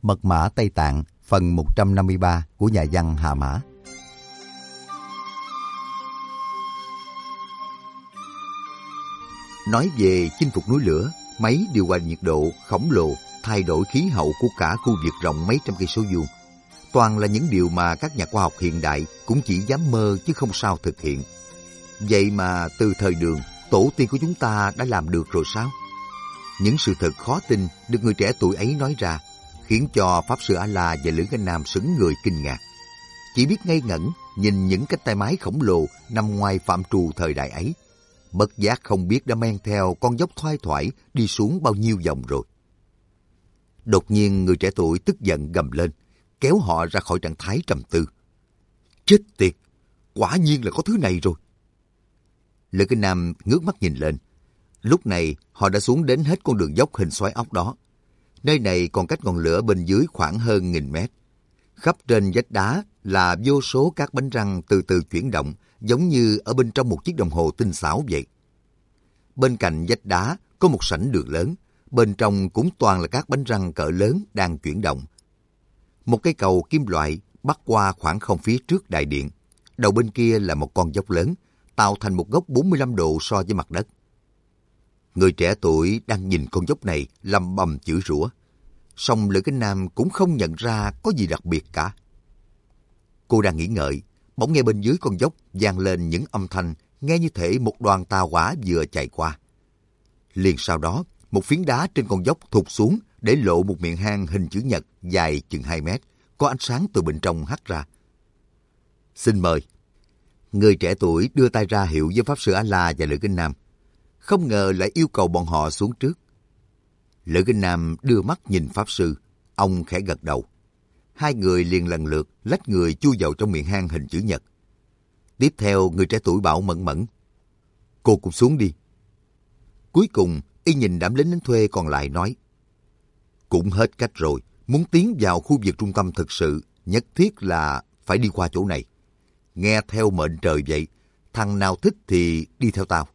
Mật mã Tây Tạng, phần 153 của nhà văn Hà Mã. Nói về chinh phục núi lửa, máy điều hòa nhiệt độ khổng lồ, thay đổi khí hậu của cả khu vực rộng mấy trăm cây số vuông, toàn là những điều mà các nhà khoa học hiện đại cũng chỉ dám mơ chứ không sao thực hiện. Vậy mà từ thời Đường, tổ tiên của chúng ta đã làm được rồi sao? Những sự thật khó tin được người trẻ tuổi ấy nói ra, khiến cho Pháp Sư A-la và Lữ Canh Nam sững người kinh ngạc. Chỉ biết ngây ngẩn nhìn những cánh tay máy khổng lồ nằm ngoài phạm trù thời đại ấy. Bất giác không biết đã men theo con dốc thoai thoải đi xuống bao nhiêu vòng rồi. Đột nhiên người trẻ tuổi tức giận gầm lên, kéo họ ra khỏi trạng thái trầm tư. Chết tiệt, quả nhiên là có thứ này rồi. Lữ Canh Nam ngước mắt nhìn lên. Lúc này họ đã xuống đến hết con đường dốc hình xoáy ốc đó. Nơi này còn cách ngọn lửa bên dưới khoảng hơn 1000 mét. Khắp trên vách đá là vô số các bánh răng từ từ chuyển động, giống như ở bên trong một chiếc đồng hồ tinh xảo vậy. Bên cạnh vách đá có một sảnh đường lớn, bên trong cũng toàn là các bánh răng cỡ lớn đang chuyển động. Một cây cầu kim loại bắc qua khoảng không phía trước đại điện. Đầu bên kia là một con dốc lớn, tạo thành một góc 45 độ so với mặt đất. Người trẻ tuổi đang nhìn con dốc này lầm bầm chửi rủa. Song Lữ Canh Nam cũng không nhận ra có gì đặc biệt cả. Cô đang nghĩ ngợi, bỗng nghe bên dưới con dốc vang lên những âm thanh nghe như thể một đoàn tàu hỏa vừa chạy qua. Liền sau đó, một phiến đá trên con dốc thụt xuống để lộ một miệng hang hình chữ nhật dài chừng 2 mét, có ánh sáng từ bên trong hắt ra. Xin mời. Người trẻ tuổi đưa tay ra hiệu với Pháp Sư A-la và Lữ Canh Nam. Không ngờ lại yêu cầu bọn họ xuống trước. Lữ Canh Nam đưa mắt nhìn Pháp Sư, ông khẽ gật đầu. Hai người liền lần lượt lách người chui vào trong miệng hang hình chữ nhật. Tiếp theo người trẻ tuổi bảo Mẫn Mẫn, cô cũng xuống đi. Cuối cùng y nhìn đám lính đánh thuê còn lại nói, cũng hết cách rồi, muốn tiến vào khu vực trung tâm thực sự, nhất thiết là phải đi qua chỗ này. Nghe theo mệnh trời vậy, thằng nào thích thì đi theo tao.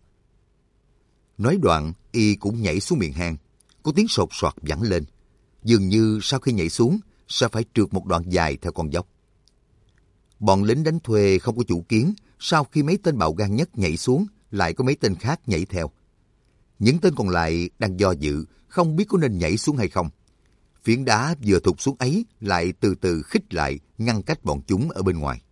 Nói đoạn, y cũng nhảy xuống miệng hang. Có tiếng sột soạt vẳng lên. Dường như sau khi nhảy xuống, sẽ phải trượt một đoạn dài theo con dốc. Bọn lính đánh thuê không có chủ kiến, sau khi mấy tên bạo gan nhất nhảy xuống, lại có mấy tên khác nhảy theo. Những tên còn lại đang do dự, không biết có nên nhảy xuống hay không. Phiến đá vừa thụt xuống ấy lại từ từ khích lại, ngăn cách bọn chúng ở bên ngoài.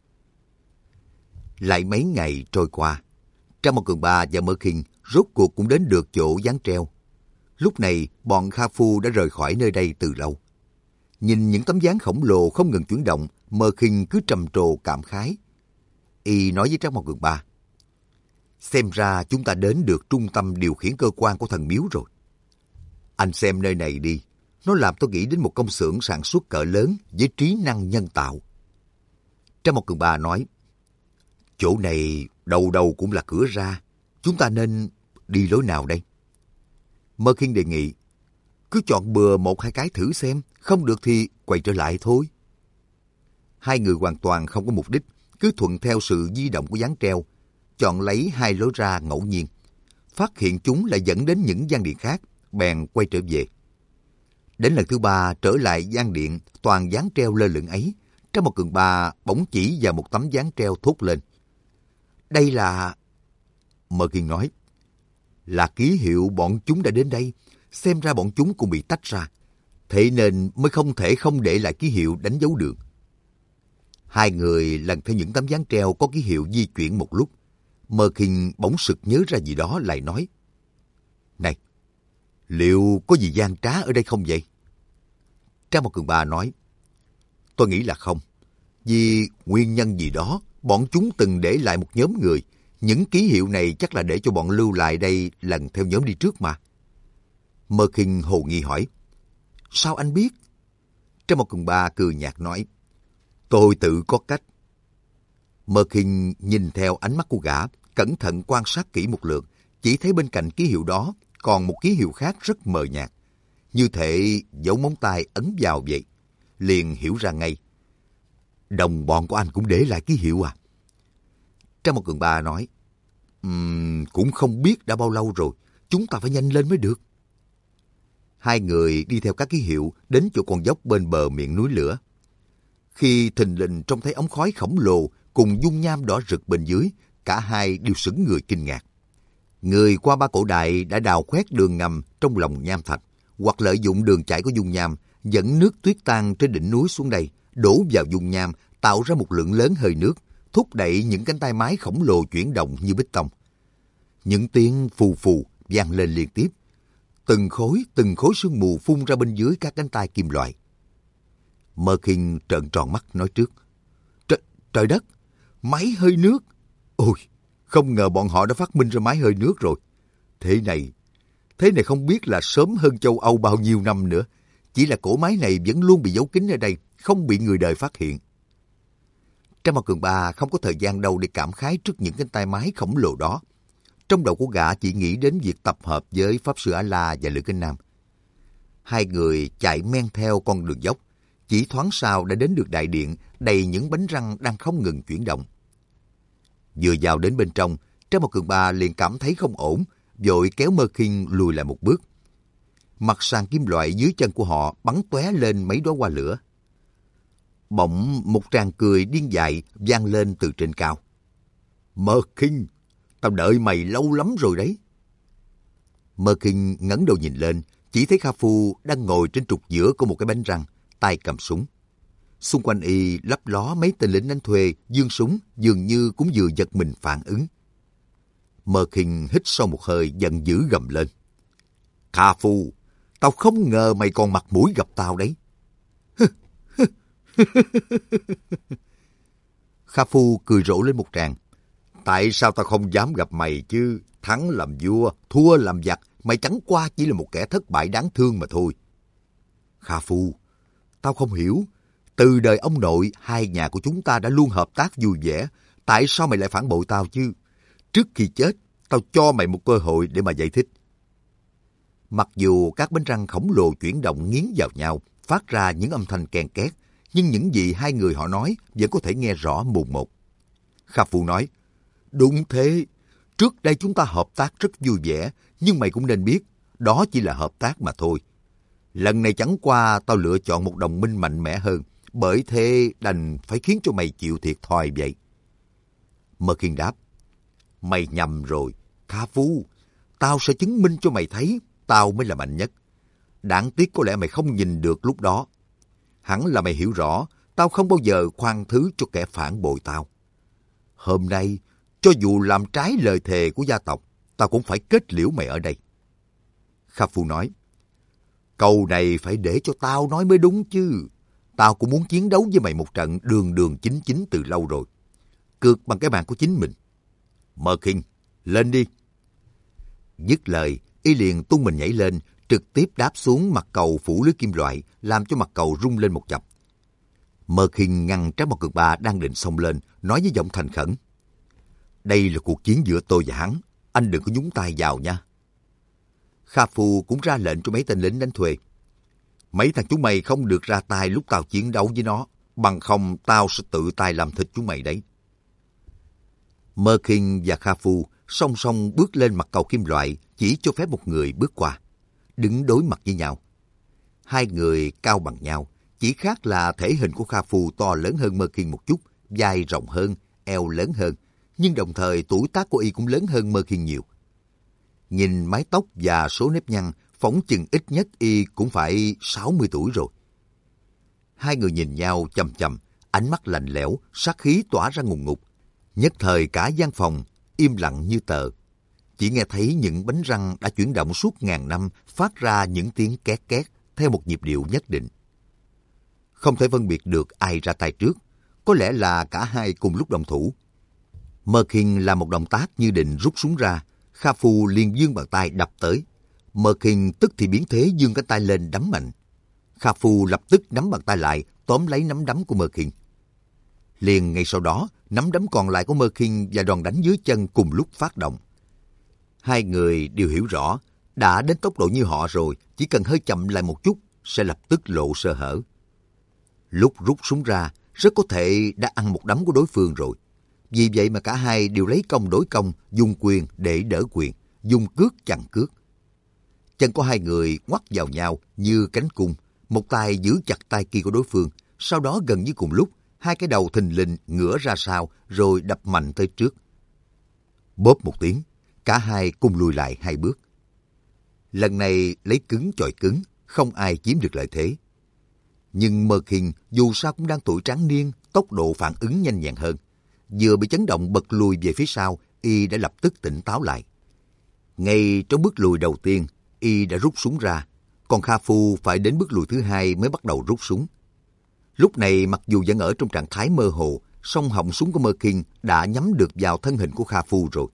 Lại mấy ngày trôi qua, Trang Một Cường Ba và Mơ Kinh rốt cuộc cũng đến được chỗ dán treo. Lúc này, bọn Kha Phu đã rời khỏi nơi đây từ lâu. Nhìn những tấm dáng khổng lồ không ngừng chuyển động, Mơ Kinh cứ trầm trồ cảm khái. Y nói với Trang Một Cường Ba, xem ra chúng ta đến được trung tâm điều khiển cơ quan của thần miếu rồi. Anh xem nơi này đi, nó làm tôi nghĩ đến một công xưởng sản xuất cỡ lớn với trí năng nhân tạo. Trang Một Cường Ba nói, chỗ này đầu đầu cũng là cửa ra, chúng ta nên đi lối nào đây? Mơ Kinh đề nghị, cứ chọn bừa 1-2 cái thử xem, không được thì quay trở lại thôi. Hai người hoàn toàn không có mục đích, cứ thuận theo sự di động của dáng treo, chọn lấy 2 lối ra ngẫu nhiên. Phát hiện chúng lại dẫn đến những gian điện khác, bèn quay trở về. Đến lần thứ 3 trở lại gian điện toàn dáng treo lơ lửng ấy, Trang Một Cường Ba bỗng chỉ vào một tấm dáng treo thốt lên. Đây là... Mơ Kinh nói, là ký hiệu bọn chúng đã đến đây, xem ra bọn chúng cũng bị tách ra, thế nên mới không thể không để lại ký hiệu đánh dấu đường. Hai người lần theo những tấm dáng treo có ký hiệu di chuyển một lúc, Mơ Kinh bỗng sực nhớ ra gì đó lại nói, này, liệu có gì gian trá ở đây không vậy? Trang Một Cường Ba nói, tôi nghĩ là không, vì nguyên nhân gì đó, bọn chúng từng để lại một nhóm người. Những ký hiệu này chắc là để cho bọn lưu lại đây lần theo nhóm đi trước mà. Mơ Kinh hồ nghi hỏi, sao anh biết? Trang Một Cường Ba cười nhạt nói, tôi tự có cách. Mơ Kinh nhìn theo ánh mắt của gã, cẩn thận quan sát kỹ một lượt, chỉ thấy bên cạnh ký hiệu đó còn một ký hiệu khác rất mờ nhạt, như thể dấu móng tay ấn vào vậy. Liền hiểu ra ngay. Đồng bọn của anh cũng để lại ký hiệu à? Trang Một Cường Ba nói, cũng không biết đã bao lâu rồi, chúng ta phải nhanh lên mới được. Hai người đi theo các ký hiệu đến chỗ con dốc bên bờ miệng núi lửa. Khi thình lình trông thấy ống khói khổng lồ cùng dung nham đỏ rực bên dưới, cả hai đều sững người kinh ngạc. Người qua ba cổ đại đã đào khoét đường ngầm trong lòng nham thạch, hoặc lợi dụng đường chảy của dung nham dẫn nước tuyết tan trên đỉnh núi xuống đây, đổ vào dung nham tạo ra một lượng lớn hơi nước, thúc đẩy những cánh tay máy khổng lồ chuyển động như bích tông. Những tiếng phù phù vang lên liên tiếp. Từng khối sương mù phun ra bên dưới các cánh tay kim loại. Merkin trợn tròn mắt nói trước. Trời đất! Máy hơi nước! Ôi! Không ngờ bọn họ đã phát minh ra máy hơi nước rồi. Thế này không biết là sớm hơn châu Âu bao nhiêu năm nữa. Chỉ là cỗ máy này vẫn luôn bị giấu kín ở đây, không bị người đời phát hiện. Trang Mao Cường Ba không có thời gian đâu để cảm khái trước những cánh tay máy khổng lồ đó. Trong đầu của gã chỉ nghĩ đến việc tập hợp với Pháp Sư A-La và Lữ Kinh Nam. Hai người chạy men theo con đường dốc, chỉ thoáng sau đã đến được đại điện đầy những bánh răng đang không ngừng chuyển động. Vừa vào đến bên trong, Trang Mao Cường Ba liền cảm thấy không ổn, vội kéo Merkin lùi lại một bước. Mặt sàn kim loại dưới chân của họ bắn tóe lên mấy đóa hoa lửa. Bỗng một tràng cười điên dại vang lên từ trên cao. Merkin, tao đợi mày lâu lắm rồi đấy. Merkin ngẩng đầu nhìn lên, chỉ thấy Kha Phu đang ngồi trên trục giữa của một cái bánh răng, tay cầm súng. Xung quanh y lấp ló mấy tên lính đánh thuê giương súng, dường như cũng vừa giật mình phản ứng. Merkin hít sâu một hơi, giận dữ gầm lên. Kha Phu, tao không ngờ mày còn mặt mũi gặp tao đấy. Kha Phu cười rộ lên một tràng. Tại sao tao không dám gặp mày chứ? Thắng làm vua, thua làm giặc, mày chẳng qua chỉ là một kẻ thất bại đáng thương mà thôi. Kha Phu, tao không hiểu. Từ đời ông nội, hai nhà của chúng ta đã luôn hợp tác vui vẻ. Tại sao mày lại phản bội tao chứ? Trước khi chết, tao cho mày một cơ hội để mà giải thích. Mặc dù các bánh răng khổng lồ chuyển động nghiến vào nhau, phát ra những âm thanh ken két, nhưng những gì hai người họ nói vẫn có thể nghe rõ mồn một. Kha Phu nói, đúng thế, trước đây chúng ta hợp tác rất vui vẻ, nhưng mày cũng nên biết, đó chỉ là hợp tác mà thôi. Lần này chẳng qua tao lựa chọn một đồng minh mạnh mẽ hơn, bởi thế đành phải khiến cho mày chịu thiệt thòi vậy. Merkin đáp, mày nhầm rồi, Kha Phu, tao sẽ chứng minh cho mày thấy tao mới là mạnh nhất. Đáng tiếc có lẽ mày không nhìn được lúc đó. Hẳn là mày hiểu rõ, tao không bao giờ khoan thứ cho kẻ phản bội tao. Hôm nay, cho dù làm trái lời thề của gia tộc, tao cũng phải kết liễu mày ở đây. Kha Phu nói, câu này phải để cho tao nói mới đúng chứ. Tao cũng muốn chiến đấu với mày một trận đường đường chính chính từ lâu rồi. Cược bằng cái mạng của chính mình. Merkin, lên đi. Dứt lời, y liền tung mình nhảy lên, trực tiếp đáp xuống mặt cầu phủ lưới kim loại, làm cho mặt cầu rung lên một chập. Merkin ngăn Trác Mao Cường Ba đang định xông lên, nói với giọng thành khẩn. Đây là cuộc chiến giữa tôi và hắn, anh đừng có nhúng tay vào nha. Kha Phu cũng ra lệnh cho mấy tên lính đánh thuê. Mấy thằng chúng mày không được ra tay lúc tao chiến đấu với nó, bằng không tao sẽ tự tay làm thịt chúng mày đấy. Merkin và Kha Phu song song bước lên mặt cầu kim loại, chỉ cho phép một người bước qua, đứng đối mặt với nhau. Hai người cao bằng nhau, chỉ khác là thể hình của Kha Phu to lớn hơn Merkin một chút, vai rộng hơn, eo lớn hơn, nhưng đồng thời tuổi tác của y cũng lớn hơn Merkin nhiều. Nhìn mái tóc và số nếp nhăn, phỏng chừng ít nhất y cũng phải 60 tuổi rồi. Hai người nhìn nhau chằm chằm, ánh mắt lạnh lẽo, sát khí tỏa ra ngùn ngụt. Nhất thời cả gian phòng im lặng như tờ. Chỉ nghe thấy những bánh răng đã chuyển động suốt ngàn năm phát ra những tiếng két két theo một nhịp điệu nhất định. Không thể phân biệt được ai ra tay trước, có lẽ là cả hai cùng lúc động thủ. Merkin làm một động tác như định rút súng ra, Kha Phu liền giương bàn tay đập tới. Merkin tức thì biến thế giương cánh tay lên đấm mạnh. Kha Phu lập tức nắm bàn tay lại, tóm lấy nắm đấm của Merkin. Liền ngay sau đó, nắm đấm còn lại của Merkin và đòn đánh dưới chân cùng lúc phát động. Hai người đều hiểu rõ, đã đến tốc độ như họ rồi, chỉ cần hơi chậm lại một chút, sẽ lập tức lộ sơ hở. Lúc rút súng ra, rất có thể đã ăn một đấm của đối phương rồi. Vì vậy mà cả hai đều lấy công đối công, dùng quyền để đỡ quyền, dùng cước chặn cước. Chân của hai người ngoắt vào nhau như cánh cung, một tay giữ chặt tay kia của đối phương, sau đó gần như cùng lúc, hai cái đầu thình lình ngửa ra sau rồi đập mạnh tới trước. Bóp một tiếng, cả hai cùng lùi lại 2 bước. Lần này lấy cứng chọi cứng, không ai chiếm được lợi thế. Nhưng Mơ Kinh dù sao cũng đang tuổi tráng niên, tốc độ phản ứng nhanh nhẹn hơn. Vừa bị chấn động bật lùi về phía sau, y đã lập tức tỉnh táo lại. Ngay trong bước lùi đầu tiên, y đã rút súng ra, còn Kha Phu phải đến bước lùi thứ 2 mới bắt đầu rút súng. Lúc này mặc dù vẫn ở trong trạng thái mơ hồ, song họng súng của Mơ Kinh đã nhắm được vào thân hình của Kha Phu rồi.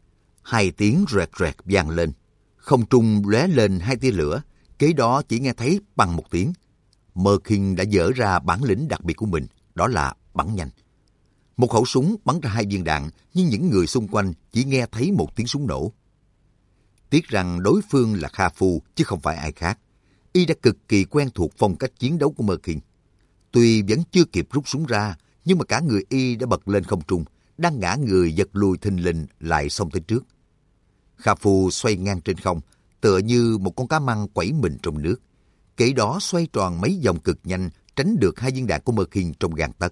2 tiếng rẹt rẹt vang lên, không trung lóe lên 2 tia lửa, kế đó chỉ nghe thấy bằng một tiếng. Mơ Kinh đã dở ra bản lĩnh đặc biệt của mình, đó là bắn nhanh. Một khẩu súng bắn ra 2 viên đạn, nhưng những người xung quanh chỉ nghe thấy một tiếng súng nổ. Tiếc rằng đối phương là Kha Phu chứ không phải ai khác. Y đã cực kỳ quen thuộc phong cách chiến đấu của Mơ Kinh. Tuy vẫn chưa kịp rút súng ra, nhưng mà cả người y đã bật lên không trung, đang ngã người giật lùi thình lình lại xông tới trước. Kha Phu xoay ngang trên không, tựa như một con cá măng quẩy mình trong nước. Kế đó xoay tròn mấy vòng cực nhanh, tránh được 2 viên đạn của Mơ Kinh trong gang tấc.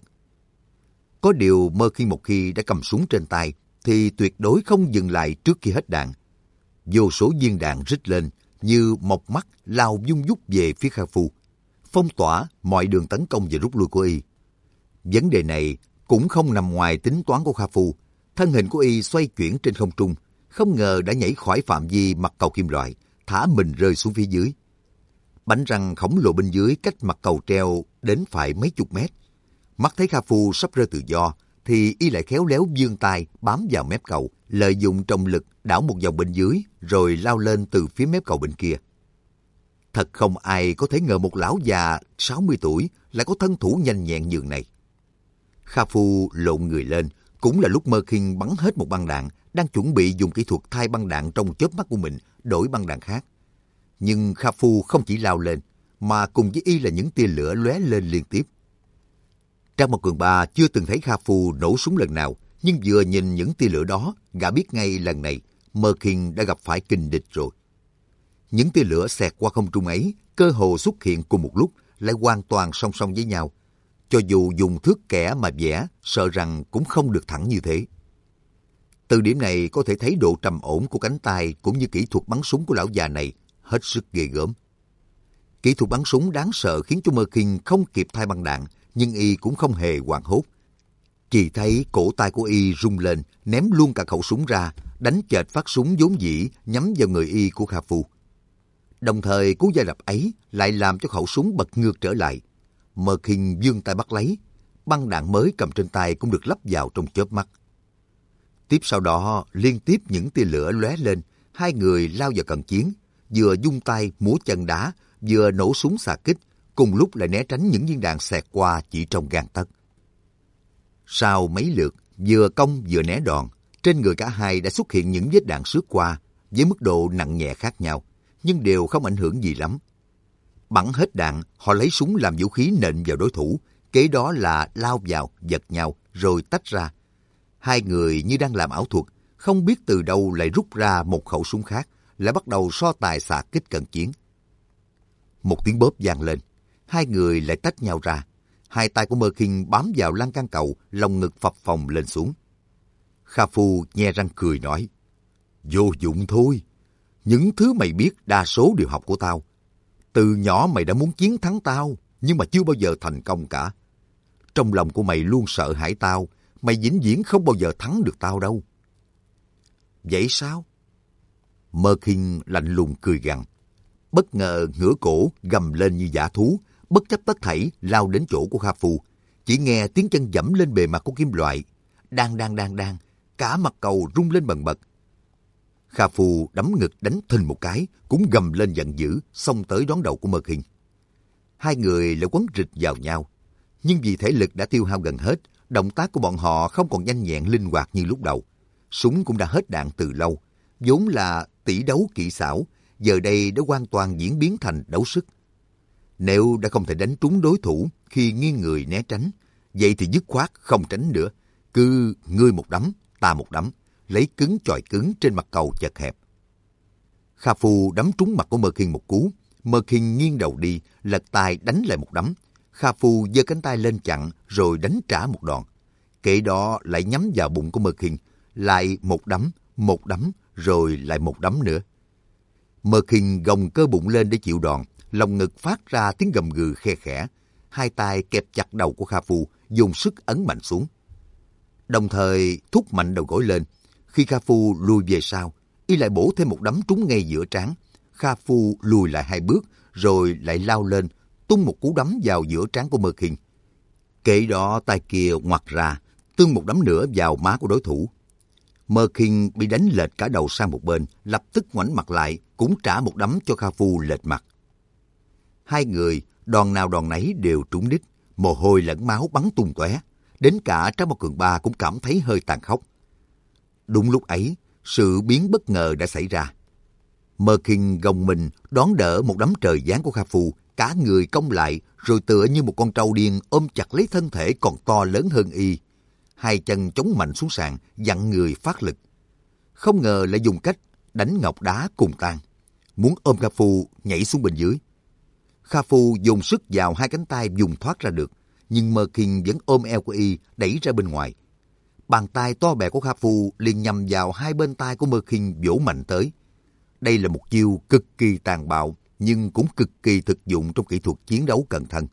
Có điều Mơ Kinh một khi đã cầm súng trên tay, thì tuyệt đối không dừng lại trước khi hết đạn. Vô số viên đạn rít lên, như mọc mắt lao vung vút về phía Kha Phu, phong tỏa mọi đường tấn công và rút lui của y. Vấn đề này cũng không nằm ngoài tính toán của Kha Phu. Thân hình của y xoay chuyển trên không trung, không ngờ đã nhảy khỏi phạm vi mặt cầu kim loại, thả mình rơi xuống phía dưới. Bánh răng khổng lồ bên dưới cách mặt cầu treo đến phải mấy chục mét. Mắt thấy Kha Phu sắp rơi tự do, thì y lại khéo léo vươn tay bám vào mép cầu, lợi dụng trọng lực đảo một vòng bên dưới, rồi lao lên từ phía mép cầu bên kia. Thật không ai có thể ngờ một lão già 60 tuổi lại có thân thủ nhanh nhẹn nhường này. Kha Phu lộn người lên, cũng là lúc Mơ Kinh bắn hết một băng đạn, đang chuẩn bị dùng kỹ thuật thay băng đạn trong chớp mắt của mình, đổi băng đạn khác. Nhưng Kha Phu không chỉ lao lên, mà cùng với y là những tia lửa lóe lên liên tiếp. Trang Mộc Cường Ba chưa từng thấy Kha Phu nổ súng lần nào, nhưng vừa nhìn những tia lửa đó, gã biết ngay lần này Mơ Kinh đã gặp phải kình địch rồi. Những tia lửa xẹt qua không trung ấy, cơ hồ xuất hiện cùng một lúc, lại hoàn toàn song song với nhau. Cho dù dùng thước kẻ mà vẽ, sợ rằng cũng không được thẳng như thế. Từ điểm này có thể thấy độ trầm ổn của cánh tay cũng như kỹ thuật bắn súng của lão già này hết sức ghê gớm. Kỹ thuật bắn súng đáng sợ khiến cho Mơ Kinh không kịp thay băng đạn, nhưng y cũng không hề hoảng hốt. Chỉ thấy cổ tay của y rung lên, ném luôn cả khẩu súng ra, đánh chệch phát súng vốn dĩ nhắm vào người y của Kha Phu. Đồng thời cú va đập ấy lại làm cho khẩu súng bật ngược trở lại. Mơ Kinh vươn tay bắt lấy, băng đạn mới cầm trên tay cũng được lắp vào trong chớp mắt. Tiếp sau đó liên tiếp những tia lửa lóe lên, hai người lao vào cận chiến, vừa vung tay múa chân đá, vừa nổ súng xạ kích, cùng lúc lại né tránh những viên đạn xẹt qua chỉ trong gang tấc. Sau mấy lượt, vừa công vừa né đòn, trên người cả hai đã xuất hiện những vết đạn xước qua, với mức độ nặng nhẹ khác nhau, nhưng đều không ảnh hưởng gì lắm. Bắn hết đạn, họ lấy súng làm vũ khí nện vào đối thủ, kế đó là lao vào, giật nhau, rồi tách ra. Hai người như đang làm ảo thuật, không biết từ đâu lại rút ra một khẩu súng khác, lại bắt đầu so tài xạ kích cận chiến. Một tiếng bóp vang lên, hai người lại tách nhau ra. Hai tay của Mơ Kinh bám vào lan can cầu, lồng ngực phập phồng lên xuống. Kha Phu nhe răng cười nói, vô dụng thôi. Những thứ mày biết đa số đều học của tao. Từ nhỏ mày đã muốn chiến thắng tao, nhưng mà chưa bao giờ thành công cả. Trong lòng của mày luôn sợ hãi tao, mày vĩnh viễn không bao giờ thắng được tao đâu. Vậy sao? Mơ Kinh lạnh lùng cười gằn, bất ngờ ngửa cổ gầm lên như dã thú, bất chấp tất thảy lao đến chỗ của Kha Phu. Chỉ nghe tiếng chân giẫm lên bề mặt của kim loại, đang, cả mặt cầu rung lên bần bật. Kha Phu đấm ngực đánh thình một cái, cũng gầm lên giận dữ, xông tới đón đầu của Mơ Kinh. Hai người lại quấn rịch vào nhau, nhưng vì thể lực đã tiêu hao gần hết, động tác của bọn họ không còn nhanh nhẹn linh hoạt như lúc đầu. Súng cũng đã hết đạn từ lâu, vốn là tỷ đấu kỹ xảo, giờ đây đã hoàn toàn diễn biến thành đấu sức. Nếu đã không thể đánh trúng đối thủ khi nghiêng người né tránh, vậy thì dứt khoát không tránh nữa, cứ ngươi một đấm, ta một đấm, lấy cứng chọi cứng trên mặt cầu chật hẹp. Kha Phu đấm trúng mặt của Mơ Khiên một cú. Mơ Khiên nghiêng đầu đi, lật tay đánh lại một đấm. Kha Phu giơ cánh tay lên chặn rồi đánh trả một đòn. Kệ đó lại nhắm vào bụng của Mơ Khiên, lại một đấm, rồi lại một đấm nữa. Mơ Khiên gồng cơ bụng lên để chịu đòn, lòng ngực phát ra tiếng gầm gừ khe khẽ. Hai tay kẹp chặt đầu của Kha Phu, dùng sức ấn mạnh xuống. Đồng thời thúc mạnh đầu gối lên. Khi Kha Phu lùi về sau, y lại bổ thêm một đấm trúng ngay giữa trán. Kha Phu lùi lại 2 bước, rồi lại lao lên, tung một cú đấm vào giữa trán của Mơ Khiên. Kệ đó tay kia ngoặt ra, tung một đấm nữa vào má của đối thủ. Mơ Khiên bị đánh lệch cả đầu sang một bên, lập tức ngoảnh mặt lại, cũng trả một đấm cho Kha Phu lệch mặt. Hai người, đòn nào đòn nấy đều trúng đích, mồ hôi lẫn máu bắn tung tóe. Đến cả Trác Mao Cường Ba cũng cảm thấy hơi tàn khốc. Đúng lúc ấy, sự biến bất ngờ đã xảy ra. Mơ Khiên gồng mình đón đỡ một đấm trời giáng của Kha Phu, cả người cong lại rồi tựa như một con trâu điên ôm chặt lấy thân thể còn to lớn hơn y. Hai chân chống mạnh xuống sàn, dặn người phát lực. Không ngờ lại dùng cách đánh ngọc đá cùng tan, muốn ôm Kha Phu nhảy xuống bên dưới. Kha Phu dùng sức vào hai cánh tay dùng thoát ra được, nhưng Mơ Khiên vẫn ôm eo của y đẩy ra bên ngoài. Bàn tay to bè của Kha Phu liền nhằm vào hai bên tai của Mơ Khiên vỗ mạnh tới. Đây là một chiêu cực kỳ tàn bạo, nhưng cũng cực kỳ thực dụng trong kỹ thuật chiến đấu cận thân.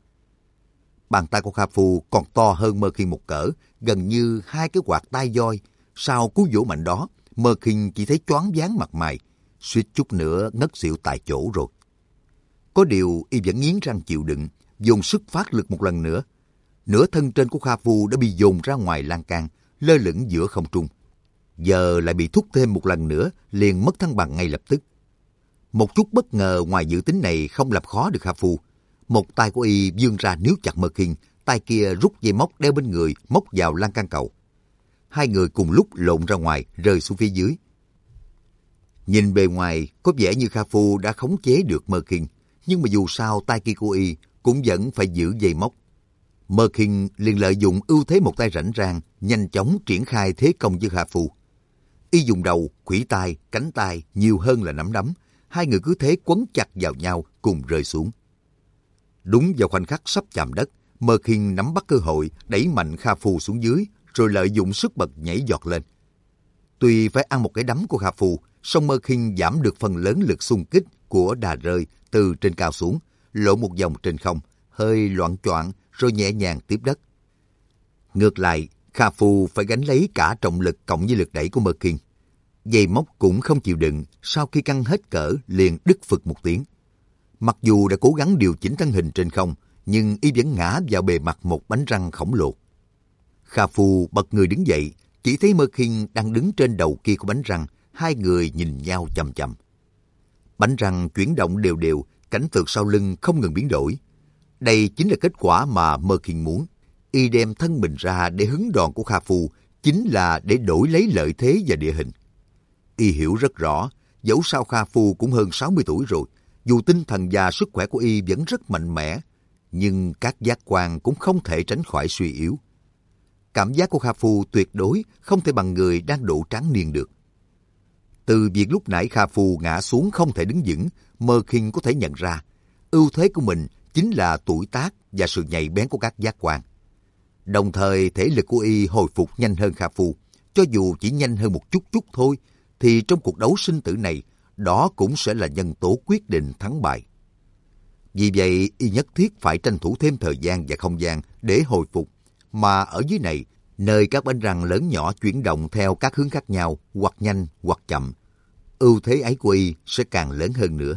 Bàn tay của Kha Phu còn to hơn Mơ Khiên một cỡ, gần như 2 cái quạt tai voi. Sau cú vỗ mạnh đó, Mơ Khiên chỉ thấy choáng váng mặt mày, suýt chút nữa ngất xỉu tại chỗ rồi. Có điều y vẫn nghiến răng chịu đựng, dùng sức phát lực một lần nữa. Nửa thân trên của Kha Phu đã bị dồn ra ngoài lan can, lơ lửng giữa không trung. Giờ lại bị thúc thêm một lần nữa, liền mất thăng bằng ngay lập tức. Một chút bất ngờ ngoài dự tính này không làm khó được Kha Phu. Một tay của y vươn ra níu chặt Mơ Khiên, tay kia rút dây móc đeo bên người, móc vào lan can cầu. Hai người cùng lúc lộn ra ngoài, rơi xuống phía dưới. Nhìn bề ngoài, có vẻ như Kha Phu đã khống chế được Mơ Khiên, nhưng mà dù sao tay kia của y cũng vẫn phải giữ dây móc. Mơ Khiên liền lợi dụng ưu thế một tay rảnh rang, nhanh chóng triển khai thế công với Kha Phu. Y dùng đầu, khuỷu tay, cánh tay nhiều hơn là nắm đấm. Hai người cứ thế quấn chặt vào nhau cùng rơi xuống. Đúng vào khoảnh khắc sắp chạm đất, Mơ Khiên nắm bắt cơ hội đẩy mạnh Kha Phu xuống dưới, rồi lợi dụng sức bật nhảy giọt lên. Tuy phải ăn một cái đấm của Kha Phu, song Mơ Khiên giảm được phần lớn lực xung kích của đà rơi từ trên cao xuống, lộn một vòng trên không, hơi loạng choạng rồi nhẹ nhàng tiếp đất. Ngược lại, Kha Phu phải gánh lấy cả trọng lực cộng với lực đẩy của Mơ Khiên. Dây móc cũng không chịu đựng, sau khi căng hết cỡ liền đứt phực một tiếng. Mặc dù đã cố gắng điều chỉnh thân hình trên không, nhưng y vẫn ngã vào bề mặt một bánh răng khổng lồ. Kha Phu bật người đứng dậy, chỉ thấy Mơ Khiên đang đứng trên đầu kia của bánh răng, hai người nhìn nhau chằm chằm. Bánh răng chuyển động đều đều, cảnh tượng sau lưng không ngừng biến đổi. Đây chính là kết quả mà Mơ Khiên muốn. Y đem thân mình ra để hứng đòn của Kha Phu, chính là để đổi lấy lợi thế và địa hình. Y hiểu rất rõ, dẫu sao Kha Phu cũng hơn 60 tuổi rồi, dù tinh thần và sức khỏe của y vẫn rất mạnh mẽ, nhưng các giác quan cũng không thể tránh khỏi suy yếu. Cảm giác của Kha Phu tuyệt đối không thể bằng người đang độ tráng niên được. Từ việc lúc nãy Kha Phu ngã xuống không thể đứng vững, Mơ Khiên có thể nhận ra, ưu thế của mình chính là tuổi tác và sự nhạy bén của các giác quan. Đồng thời thể lực của y hồi phục nhanh hơn Kha Phu, cho dù chỉ nhanh hơn một chút chút thôi, thì trong cuộc đấu sinh tử này, đó cũng sẽ là nhân tố quyết định thắng bại. Vì vậy, y nhất thiết phải tranh thủ thêm thời gian và không gian để hồi phục, mà ở dưới này, nơi các bánh răng lớn nhỏ chuyển động theo các hướng khác nhau, hoặc nhanh hoặc chậm, ưu thế ấy của y sẽ càng lớn hơn nữa.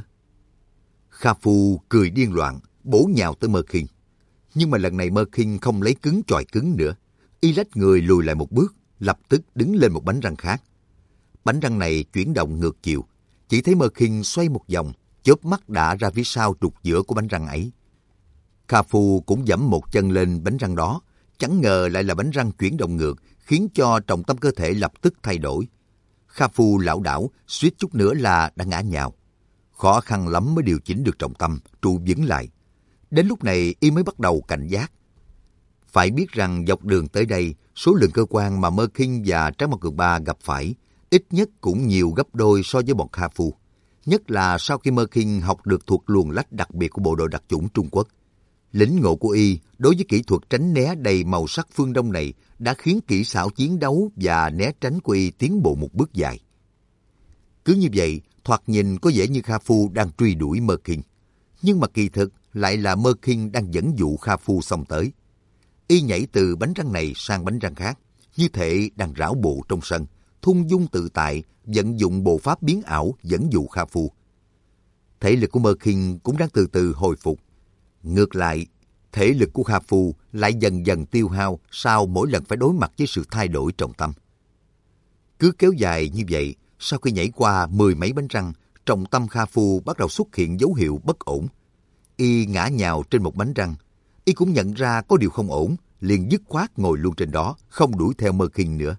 Kha Phu cười điên loạn, bổ nhào tới Mơ Khiên. Nhưng mà lần này Mơ Khiên không lấy cứng chọi cứng nữa. Y lách người lùi lại một bước, lập tức đứng lên một bánh răng khác. Bánh răng này chuyển động ngược chiều. Chỉ thấy Mơ Khiên xoay một vòng, chớp mắt đã ra phía sau trục giữa của bánh răng ấy. Kha Phu cũng giẫm một chân lên bánh răng đó. Chẳng ngờ lại là bánh răng chuyển động ngược, khiến cho trọng tâm cơ thể lập tức thay đổi. Kha Phu lảo đảo, suýt chút nữa là đã ngã nhào. Khó khăn lắm mới điều chỉnh được trọng tâm, trụ vững lại. Đến lúc này y mới bắt đầu cảnh giác. Phải biết rằng dọc đường tới đây, số lượng cơ quan mà Mơ Khiên và Trác Mao Cường Ba gặp phải ít nhất cũng nhiều gấp đôi so với bọn Kha Phu. Nhất là sau khi Mơ Kinh học được thuật luồn lách đặc biệt của bộ đội đặc chủng Trung Quốc. Lĩnh ngộ của y đối với kỹ thuật tránh né đầy màu sắc phương Đông này đã khiến kỹ xảo chiến đấu và né tránh của y tiến bộ một bước dài. Cứ như vậy, thoạt nhìn có vẻ như Kha Phu đang truy đuổi Mơ Kinh. Nhưng mà kỳ thực lại là Mơ Kinh đang dẫn dụ Kha Phu xông tới. Y nhảy từ bánh răng này sang bánh răng khác, như thể đang rảo bộ trong sân, thung dung tự tại, vận dụng bộ pháp biến ảo dẫn dụ Kha Phu. Thể lực của Mơ Kinh cũng đang từ từ hồi phục. Ngược lại, thể lực của Kha Phu lại dần dần tiêu hao sau mỗi lần phải đối mặt với sự thay đổi trọng tâm. Cứ kéo dài như vậy, sau khi nhảy qua 10 mấy bánh răng, trọng tâm Kha Phu bắt đầu xuất hiện dấu hiệu bất ổn. Y ngã nhào trên một bánh răng. Y cũng nhận ra có điều không ổn, liền dứt khoát ngồi luôn trên đó, không đuổi theo Mơ Kinh nữa.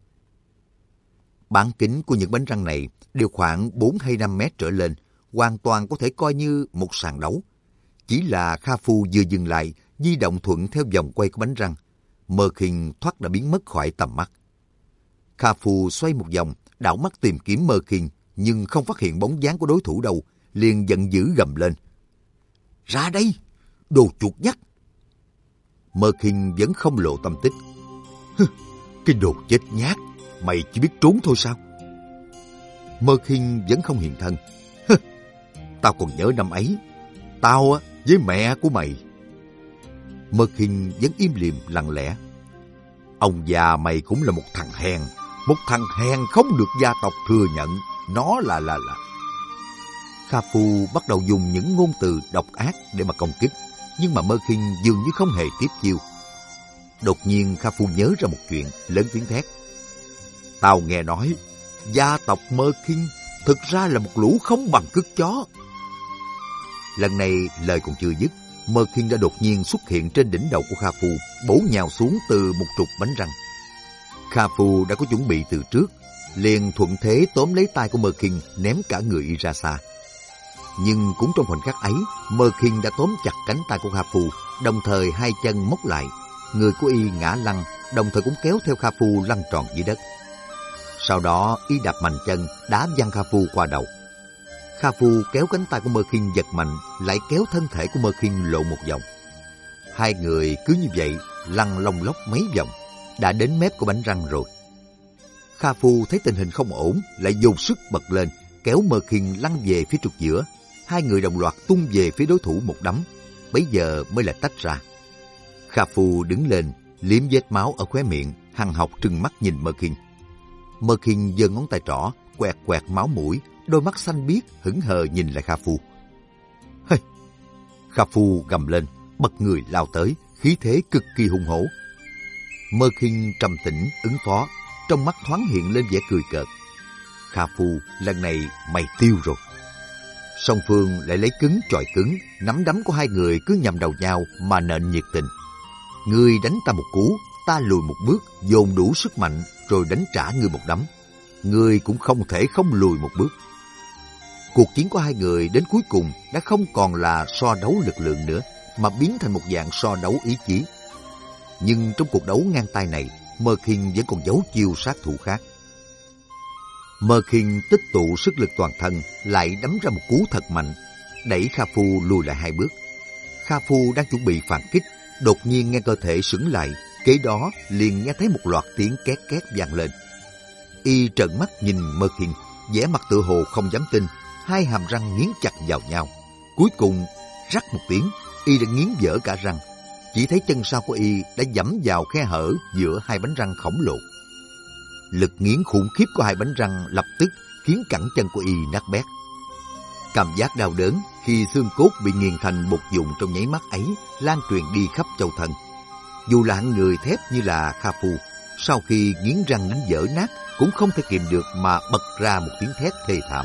Bán kính của những bánh răng này đều khoảng 4 hay 5 mét trở lên, hoàn toàn có thể coi như một sàn đấu. Chỉ là Kha Phu vừa dừng lại, di động thuận theo vòng quay của bánh răng, Mơ Kinh thoát đã biến mất khỏi tầm mắt. Kha Phu xoay một vòng, đảo mắt tìm kiếm Mơ Kinh, nhưng không phát hiện bóng dáng của đối thủ đâu, liền giận dữ gầm lên. Ra đây, đồ chuột nhắt! Mơ Kinh vẫn không lộ tâm tích. Cái đồ chết nhát, mày chỉ biết trốn thôi sao? Mơ Kinh vẫn không hiện thân. Tao còn nhớ năm ấy, tao với mẹ của mày. Mơ Kinh vẫn im lìm lặng lẽ. Ông già mày cũng là một thằng hèn không được gia tộc thừa nhận. Nó là... Kha Phu bắt đầu dùng những ngôn từ độc ác để mà công kích, nhưng mà Mơ Kinh dường như không hề tiếp chiêu. Đột nhiên Kha Phu nhớ ra một chuyện, lớn tiếng thét. Tao nghe nói, gia tộc Mơ Kinh thực ra là một lũ không bằng cứt chó. Lần này lời còn chưa dứt, Mơ Kinh đã đột nhiên xuất hiện trên đỉnh đầu của Kha Phu, bổ nhào xuống từ một trục bánh răng. Kha Phu đã có chuẩn bị từ trước, liền thuận thế tóm lấy tay của Mơ Kinh, ném cả người y ra xa. Nhưng cũng trong khoảnh khắc ấy, Mơ Kinh đã tóm chặt cánh tay của Kha Phu, đồng thời hai chân móc lại. Người của y ngã lăn, đồng thời cũng kéo theo Kha Phu lăn tròn dưới đất. Sau đó y đạp mạnh chân, đá văng Kha Phu qua đầu. Kha Phu kéo cánh tay của Mơ Kinh giật mạnh, lại kéo thân thể của Mơ Kinh lộ một vòng. Hai người cứ như vậy lăn lông lốc mấy vòng, đã đến mép của bánh răng rồi. Kha Phu thấy tình hình không ổn, lại dồn sức bật lên, kéo Mơ Kinh lăn về phía trục giữa. Hai người đồng loạt tung về phía đối thủ một đấm, bấy giờ mới là tách ra. Kha Phu đứng lên, liếm vết máu ở khóe miệng, hằn học trừng mắt nhìn Mơ Kinh. Mơ Kinh giơ ngón tay trỏ, quẹt quẹt máu mũi, đôi mắt xanh biếc hững hờ nhìn lại Kha Phu. Hey! Kha Phu gầm lên, bật người lao tới, khí thế cực kỳ hung hổ. Mơ Kinh trầm tĩnh ứng phó, trong mắt thoáng hiện lên vẻ cười cợt. Kha Phu, lần này mày tiêu rồi. Song phương lại lấy cứng chọi cứng, nắm đấm của hai người cứ nhằm đầu nhau mà nện nhiệt tình. Ngươi đánh ta một cú, ta lùi một bước, dồn đủ sức mạnh rồi đánh trả ngươi một đấm. Ngươi cũng không thể không lùi một bước. Cuộc chiến của hai người đến cuối cùng đã không còn là so đấu lực lượng nữa, mà biến thành một dạng so đấu ý chí. Nhưng trong cuộc đấu ngang tay này, Mơ Kinh vẫn còn giấu chiêu sát thủ khác. Mơ Kinh tích tụ sức lực toàn thân, lại đấm ra một cú thật mạnh, đẩy Kha Phu lùi lại hai bước. Kha Phu đang chuẩn bị phản kích, đột nhiên nghe cơ thể sững lại, kế đó liền nghe thấy một loạt tiếng két két vang lên. Y trợn mắt nhìn Mơ Kinh, vẻ mặt tựa hồ không dám tin, hai hàm răng nghiến chặt vào nhau. Cuối cùng, rắc một tiếng, y đã nghiến vỡ cả răng. Chỉ thấy chân sau của y đã giẫm vào khe hở giữa hai bánh răng khổng lồ. Lực nghiến khủng khiếp của hai bánh răng lập tức khiến cẳng chân của y nát bét. Cảm giác đau đớn khi xương cốt bị nghiền thành bột vụn trong nháy mắt ấy lan truyền đi khắp châu thân. Dù là hạng người thép như là Kha Phu, sau khi nghiến răng đến vỡ nát cũng không thể kìm được mà bật ra một tiếng thét thê thảm.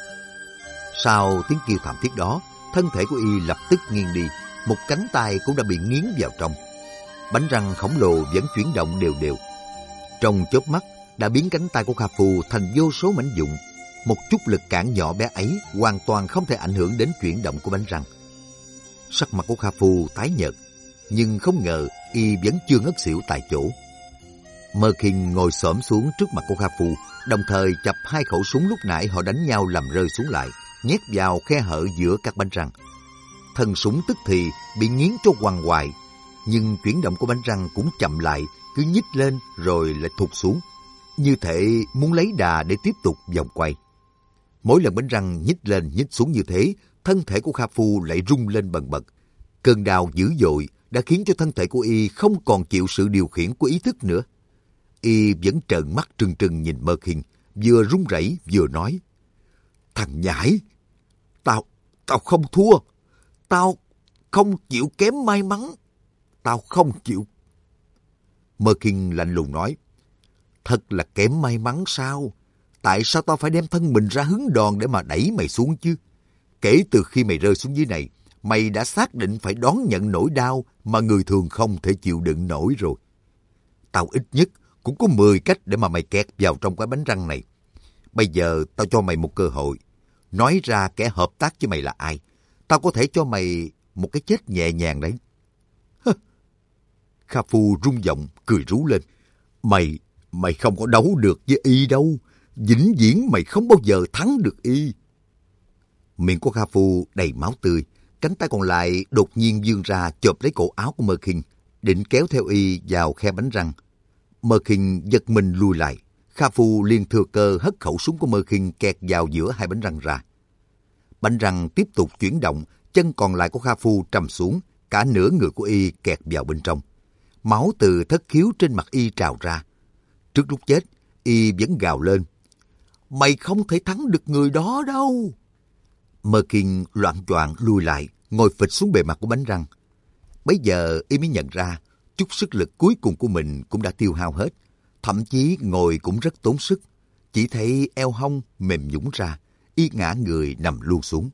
Sau tiếng kêu thảm thiết đó, thân thể của y lập tức nghiêng đi, một cánh tay cũng đã bị nghiến vào trong. Bánh răng khổng lồ vẫn chuyển động đều đều. Trong chớp mắt đã biến cánh tay của Kha Phu thành vô số mảnh vụn. Một chút lực cản nhỏ bé ấy hoàn toàn không thể ảnh hưởng đến chuyển động của bánh răng. Sắc mặt của Kha Phu tái nhợt, nhưng không ngờ y vẫn chưa ngất xỉu tại chỗ. Mơ Kinh ngồi xổm xuống trước mặt của Kha Phu, đồng thời chập hai khẩu súng lúc nãy họ đánh nhau làm rơi xuống lại, nhét vào khe hở giữa các bánh răng. Thân súng tức thì bị nghiến cho quằn quại, nhưng chuyển động của bánh răng cũng chậm lại, cứ nhích lên rồi lại thụt xuống, như thể muốn lấy đà để tiếp tục vòng quay. Mỗi lần bánh răng nhích lên nhích xuống như thế, thân thể của Kha Phu lại rung lên bần bật. Cơn đau dữ dội đã khiến cho thân thể của y không còn chịu sự điều khiển của ý thức nữa. Y vẫn trợn mắt trừng trừng nhìn Mơ Khiên, vừa run rẩy vừa nói: "Thằng nhãi, tao không thua, tao không chịu kém may mắn, tao không chịu." Mơ Khiên lạnh lùng nói: "Thật là kém may mắn sao? Tại sao tao phải đem thân mình ra hứng đòn để mà đẩy mày xuống chứ? Kể từ khi mày rơi xuống dưới này, mày đã xác định phải đón nhận nỗi đau mà người thường không thể chịu đựng nổi rồi. Tao ít nhất cũng có 10 cách để mà mày kẹt vào trong cái bánh răng này. Bây giờ tao cho mày một cơ hội. Nói ra kẻ hợp tác với mày là ai. Tao có thể cho mày một cái chết nhẹ nhàng đấy." Kha Phu rung giọng cười rú lên: Mày không có đấu được với y đâu. Vĩnh viễn mày không bao giờ thắng được y." Miệng của Kha Phu đầy máu tươi, cánh tay còn lại đột nhiên vươn ra chộp lấy cổ áo của Mơ Khiên, định kéo theo y vào khe bánh răng. Mơ Khiên giật mình lùi lại. Kha Phu liền thừa cơ hất khẩu súng của Mơ Khiên kẹt vào giữa hai bánh răng ra. Bánh răng tiếp tục chuyển động, chân còn lại của Kha Phu trầm xuống, cả nửa người của y kẹt vào bên trong. Máu từ thất khiếu trên mặt y trào ra. Trước lúc chết, y vẫn gào lên: "Mày không thể thắng được người đó đâu." Mơ Khiên loạng choạng lùi lại, ngồi phịch xuống bề mặt của bánh răng. Bấy giờ y mới nhận ra chút sức lực cuối cùng của mình cũng đã tiêu hao hết, thậm chí ngồi cũng rất tốn sức. Chỉ thấy eo hông mềm nhũn ra, y ngã người nằm luôn xuống.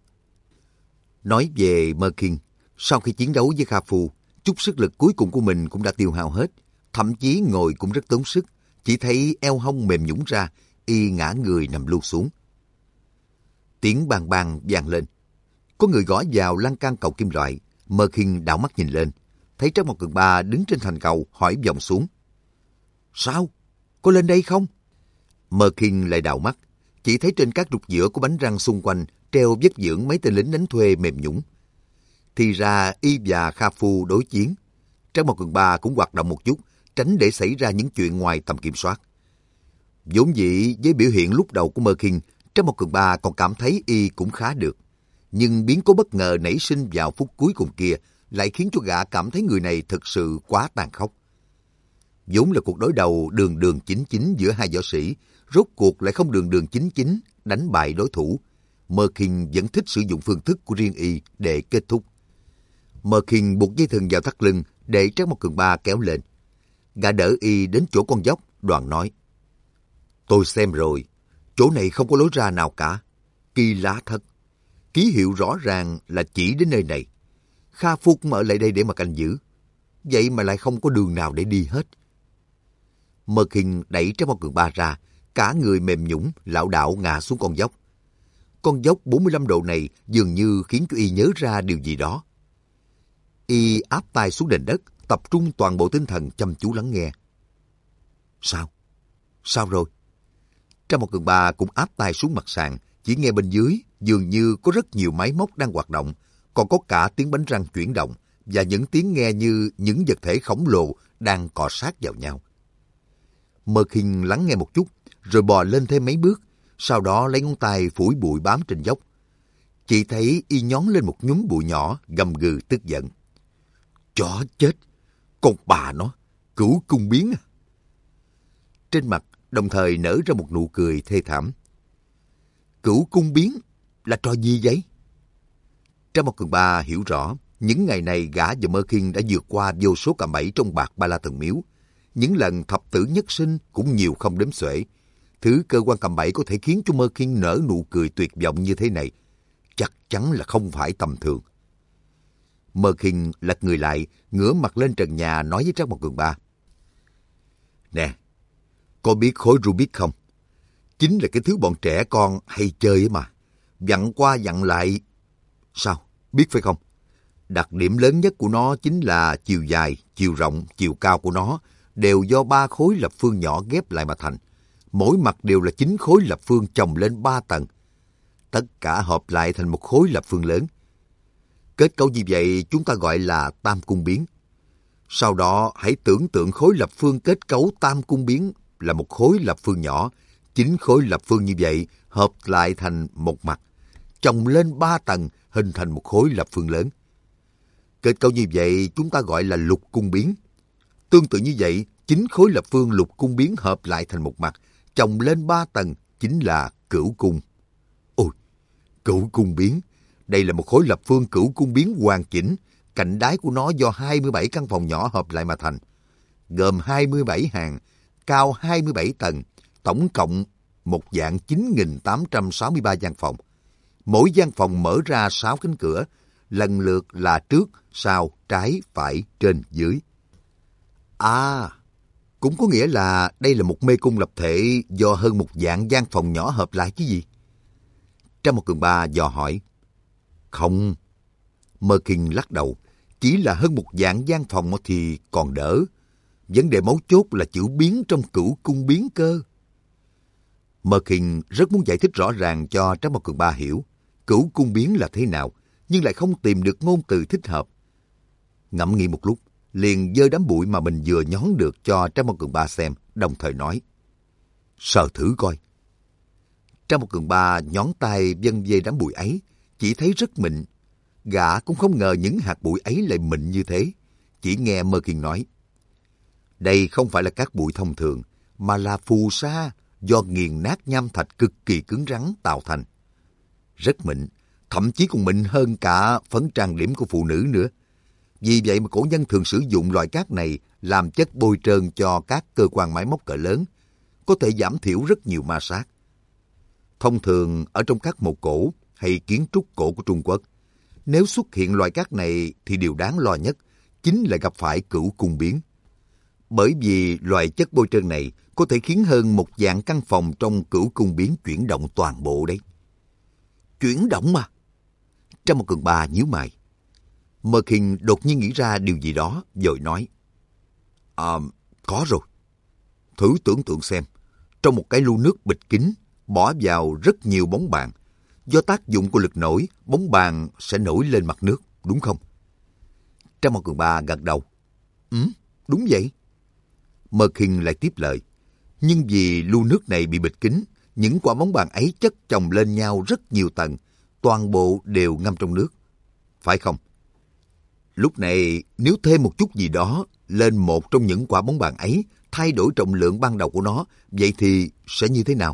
Nói về Mơ Khiên, sau khi chiến đấu với Kha Phu, chút sức lực cuối cùng của mình cũng đã tiêu hao hết, thậm chí ngồi cũng rất tốn sức. Chỉ thấy eo hông mềm nhũn ra, y ngã người nằm luôn xuống. Tiếng bang bang vang lên. Có người gõ vào lan can cầu kim loại. Mơ Khiên đảo mắt nhìn lên, thấy Trác Mộc Cường Ba đứng trên thành cầu, hỏi vọng xuống: "Sao? Có lên đây không?" Mơ Khiên lại đảo mắt, chỉ thấy trên các trục giữa của bánh răng xung quanh treo vết dưỡng mấy tên lính đánh thuê mềm nhũn. Thì ra y và Kha Phu đối chiến. Trác Mộc Cường Ba cũng hoạt động một chút, tránh để xảy ra những chuyện ngoài tầm kiểm soát. Vốn dĩ với biểu hiện lúc đầu của Mơ Khiên, Trác Mộc Cường Ba còn cảm thấy y cũng khá được. Nhưng biến cố bất ngờ nảy sinh vào phút cuối cùng kia lại khiến cho gã cảm thấy người này thực sự quá tàn khốc. Vốn là cuộc đối đầu đường đường chính chính giữa hai võ sĩ, rốt cuộc lại không đường đường chính chính đánh bại đối thủ. Mơ Khiên vẫn thích sử dụng phương thức của riêng y để kết thúc. Mơ Khiên buộc dây thừng vào thắt lưng để Trác Mộc Cường Ba kéo lên. Gã đỡ y đến chỗ con dốc, đoạn nói: "Tôi xem rồi, chỗ này không có lối ra nào cả. Kỳ lạ thật. Ký hiệu rõ ràng là chỉ đến nơi này. Kha Phu cũng ở lại đây để mà canh giữ. Vậy mà lại không có đường nào để đi hết." Mơ Khiên đẩy Trác Mộc Cường Ba ra, cả người mềm nhũn lảo đảo ngã xuống con dốc. Con dốc 45 độ này dường như khiến cho y nhớ ra điều gì đó. Y áp tay xuống nền đất, tập trung toàn bộ tinh thần chăm chú lắng nghe. Sao? Sao rồi? Trác Mộc Cường Ba cũng áp tay xuống mặt sàn, chỉ nghe bên dưới dường như có rất nhiều máy móc đang hoạt động, còn có cả tiếng bánh răng chuyển động và những tiếng nghe như những vật thể khổng lồ đang cọ sát vào nhau. Mơ Khiên lắng nghe một chút, rồi bò lên thêm mấy bước, sau đó lấy ngón tay phủi bụi bám trên dốc. Chỉ thấy y nhón lên một nhúm bụi nhỏ, gầm gừ tức giận. Chó chết! Con bà nó! Cửu cung biến à! Trên mặt đồng thời nở ra một nụ cười thê thảm. Cửu cung biến là trò gì vậy? Trác Mộc Cường Ba hiểu rõ, những ngày này gã và Mơ Khiên đã vượt qua vô số cạm bẫy trong bạc Ba La Thần Miếu. Những lần thập tử nhất sinh cũng nhiều không đếm xuể. Thứ cơ quan cạm bẫy có thể khiến cho Mơ Khiên nở nụ cười tuyệt vọng như thế này, chắc chắn là không phải tầm thường. Mơ Khiên lật người lại, ngửa mặt lên trần nhà nói với Trác Mộc Cường Ba: Nè, có biết khối Rubik không? Chính là cái thứ bọn trẻ con hay chơi ấy mà. Vặn qua vặn lại. Sao? Biết phải không? Đặc điểm lớn nhất của nó chính là chiều dài, chiều rộng, chiều cao của nó đều do 3 khối lập phương nhỏ ghép lại mà thành. Mỗi mặt đều là 9 khối lập phương chồng lên 3 tầng. tất cả hợp lại thành một khối lập phương lớn. Kết cấu như vậy chúng ta gọi là tam cung biến. Sau đó hãy tưởng tượng khối lập phương kết cấu tam cung biến là một khối lập phương nhỏ. 9 khối lập phương như vậy hợp lại thành một mặt, chồng lên 3 tầng hình thành một khối lập phương lớn. Kết cấu như vậy chúng ta gọi là lục cung biến. Tương tự như vậy, 9 khối lập phương lục cung biến hợp lại thành một mặt, chồng lên 3 tầng chính là cửu cung. Ôi, cửu cung biến, đây là một khối lập phương cửu cung biến hoàn chỉnh, cạnh đáy của nó do 27 căn phòng nhỏ hợp lại mà thành, gồm 27 hàng, cao 27 tầng, tổng cộng một dạng 9.863 gian phòng. Mỗi gian phòng mở ra 6 cánh cửa, lần lượt là trước, sau, trái, phải, trên, dưới. À, cũng có nghĩa là đây là một mê cung lập thể do hơn một vạn gian phòng nhỏ hợp lại chứ gì? Trang Một Cường Ba dò hỏi. Không, Mơ Kinh lắc đầu, chỉ là hơn một vạn gian phòng thì còn đỡ. Vấn đề mấu chốt là chữ biến trong cửu cung biến cơ. Mơ Kinh rất muốn giải thích rõ ràng cho Trang Một Cường Ba hiểu cửu cung biến là thế nào, nhưng lại không tìm được ngôn từ thích hợp. Ngẫm nghĩ một lúc, liền giơ đám bụi mà mình vừa nhón được cho Trang Một Cường Ba xem, đồng thời nói. Sờ thử coi. Trang Một Cường Ba nhón tay vân về đám bụi ấy, chỉ thấy rất mịn. Gã cũng không ngờ những hạt bụi ấy lại mịn như thế. Chỉ nghe Mơ Kinh nói. Đây không phải là cát bụi thông thường, mà là phù sa do nghiền nát nham thạch cực kỳ cứng rắn tạo thành. Rất mịn, thậm chí còn mịn hơn cả phấn trang điểm của phụ nữ nữa. Vì vậy mà cổ nhân thường sử dụng loại cát này làm chất bôi trơn cho các cơ quan máy móc cỡ lớn, có thể giảm thiểu rất nhiều ma sát. Thông thường ở trong các mộ cổ hay kiến trúc cổ của Trung Quốc, nếu xuất hiện loại cát này thì điều đáng lo nhất chính là gặp phải cửu cung biến. Bởi vì loại chất bôi trơn này có thể khiến hơn một vạn căn phòng trong cửu cung biến chuyển động toàn bộ đấy. Chuyển động mà? Trang Một Cường Ba nhíu mày. Mơ Kinh đột nhiên nghĩ ra điều gì đó, rồi nói. Có rồi. Thử tưởng tượng xem, trong một cái lu nước bịch kín, bỏ vào rất nhiều bóng bàn. Do tác dụng của lực nổi, bóng bàn sẽ nổi lên mặt nước, đúng không? Trang Một Cường Ba gật đầu. Đúng vậy. Mơ Kinh lại tiếp lời. Nhưng vì lu nước này bị bịch kín, những quả bóng bàn ấy chất chồng lên nhau rất nhiều tầng, toàn bộ đều ngâm trong nước. Phải không? Lúc này, nếu thêm một chút gì đó lên một trong những quả bóng bàn ấy, thay đổi trọng lượng ban đầu của nó, vậy thì sẽ như thế nào?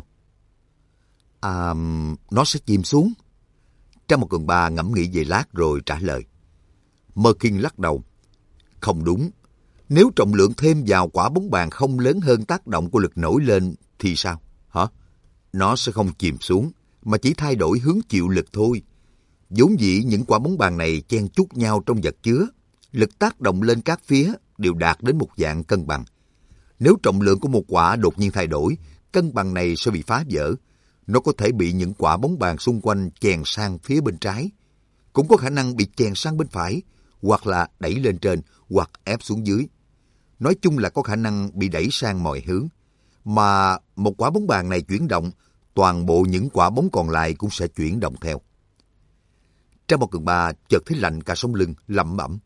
Nó sẽ chìm xuống. Trang Một Cường Ba ngẫm nghĩ về lát rồi trả lời. Mơ Kinh lắc đầu. Không đúng. Nếu trọng lượng thêm vào quả bóng bàn không lớn hơn tác động của lực nổi lên thì sao? Hả? Nó sẽ không chìm xuống, mà chỉ thay đổi hướng chịu lực thôi. Vốn dĩ những quả bóng bàn này chen chúc nhau trong vật chứa, lực tác động lên các phía đều đạt đến một dạng cân bằng. Nếu trọng lượng của một quả đột nhiên thay đổi, cân bằng này sẽ bị phá vỡ. Nó có thể bị những quả bóng bàn xung quanh chèn sang phía bên trái, cũng có khả năng bị chèn sang bên phải, hoặc là đẩy lên trên, hoặc ép xuống dưới. Nói chung là có khả năng bị đẩy sang mọi hướng. Mà một quả bóng bàn này chuyển động, toàn bộ những quả bóng còn lại cũng sẽ chuyển động theo. Trang Một Cường Ba chợt thấy lạnh cả sống lưng, lẩm bẩm.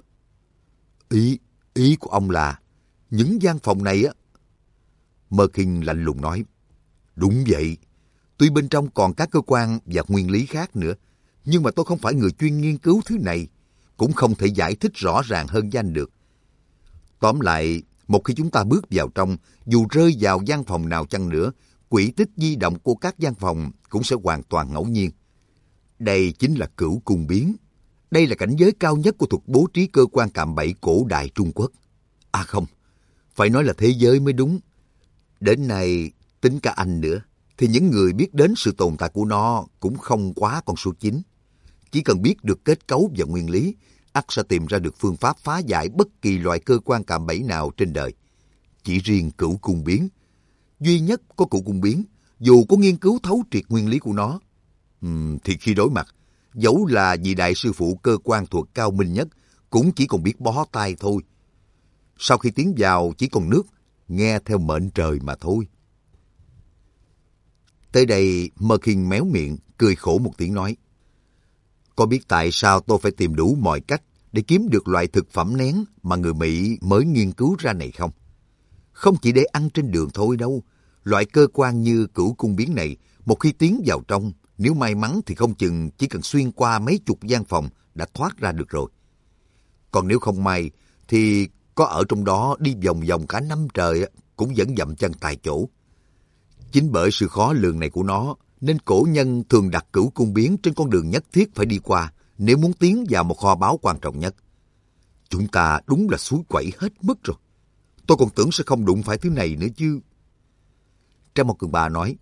Ý của ông là, những gian phòng này á... Mơ Kinh lạnh lùng nói. Đúng vậy. Tuy bên trong còn các cơ quan và nguyên lý khác nữa, nhưng mà tôi không phải người chuyên nghiên cứu thứ này, cũng không thể giải thích rõ ràng hơn với anh được. Tóm lại, một khi chúng ta bước vào trong, dù rơi vào gian phòng nào chăng nữa, quỹ tích di động của các gian phòng cũng sẽ hoàn toàn ngẫu nhiên. Đây chính là cửu cung biến. Đây là cảnh giới cao nhất của thuật bố trí cơ quan cạm bẫy cổ đại Trung Quốc. À không, phải nói là thế giới mới đúng. Đến nay, tính cả anh nữa, thì những người biết đến sự tồn tại của nó cũng không quá con số 9. Chỉ cần biết được kết cấu và nguyên lý, ắt sẽ tìm ra được phương pháp phá giải bất kỳ loại cơ quan cạm bẫy nào trên đời. Chỉ riêng cửu cung biến, duy nhất có cửu cung biến, dù có nghiên cứu thấu triệt nguyên lý của nó, thì khi đối mặt, dẫu là vị đại sư phụ cơ quan thuật cao minh nhất, cũng chỉ còn biết bó tay thôi. Sau khi tiến vào chỉ còn nước, nghe theo mệnh trời mà thôi. Tới đây Mơ Kinh méo miệng, cười khổ một tiếng nói, có biết tại sao tôi phải tìm đủ mọi cách để kiếm được loại thực phẩm nén mà người Mỹ mới nghiên cứu ra này không? Không chỉ để ăn trên đường thôi đâu. Loại cơ quan như cửu cung biến này, một khi tiến vào trong, nếu may mắn thì không chừng chỉ cần xuyên qua mấy chục gian phòng đã thoát ra được rồi. Còn nếu không may, thì có ở trong đó đi vòng vòng cả năm trời cũng vẫn dậm chân tại chỗ. Chính bởi sự khó lường này của nó, nên cổ nhân thường đặt cửu cung biến trên con đường nhất thiết phải đi qua nếu muốn tiến vào một kho báu quan trọng nhất. Chúng ta đúng là suối quẩy hết mức rồi. Tôi còn tưởng sẽ không đụng phải thứ này nữa chứ. Trang một Cường Ba nói,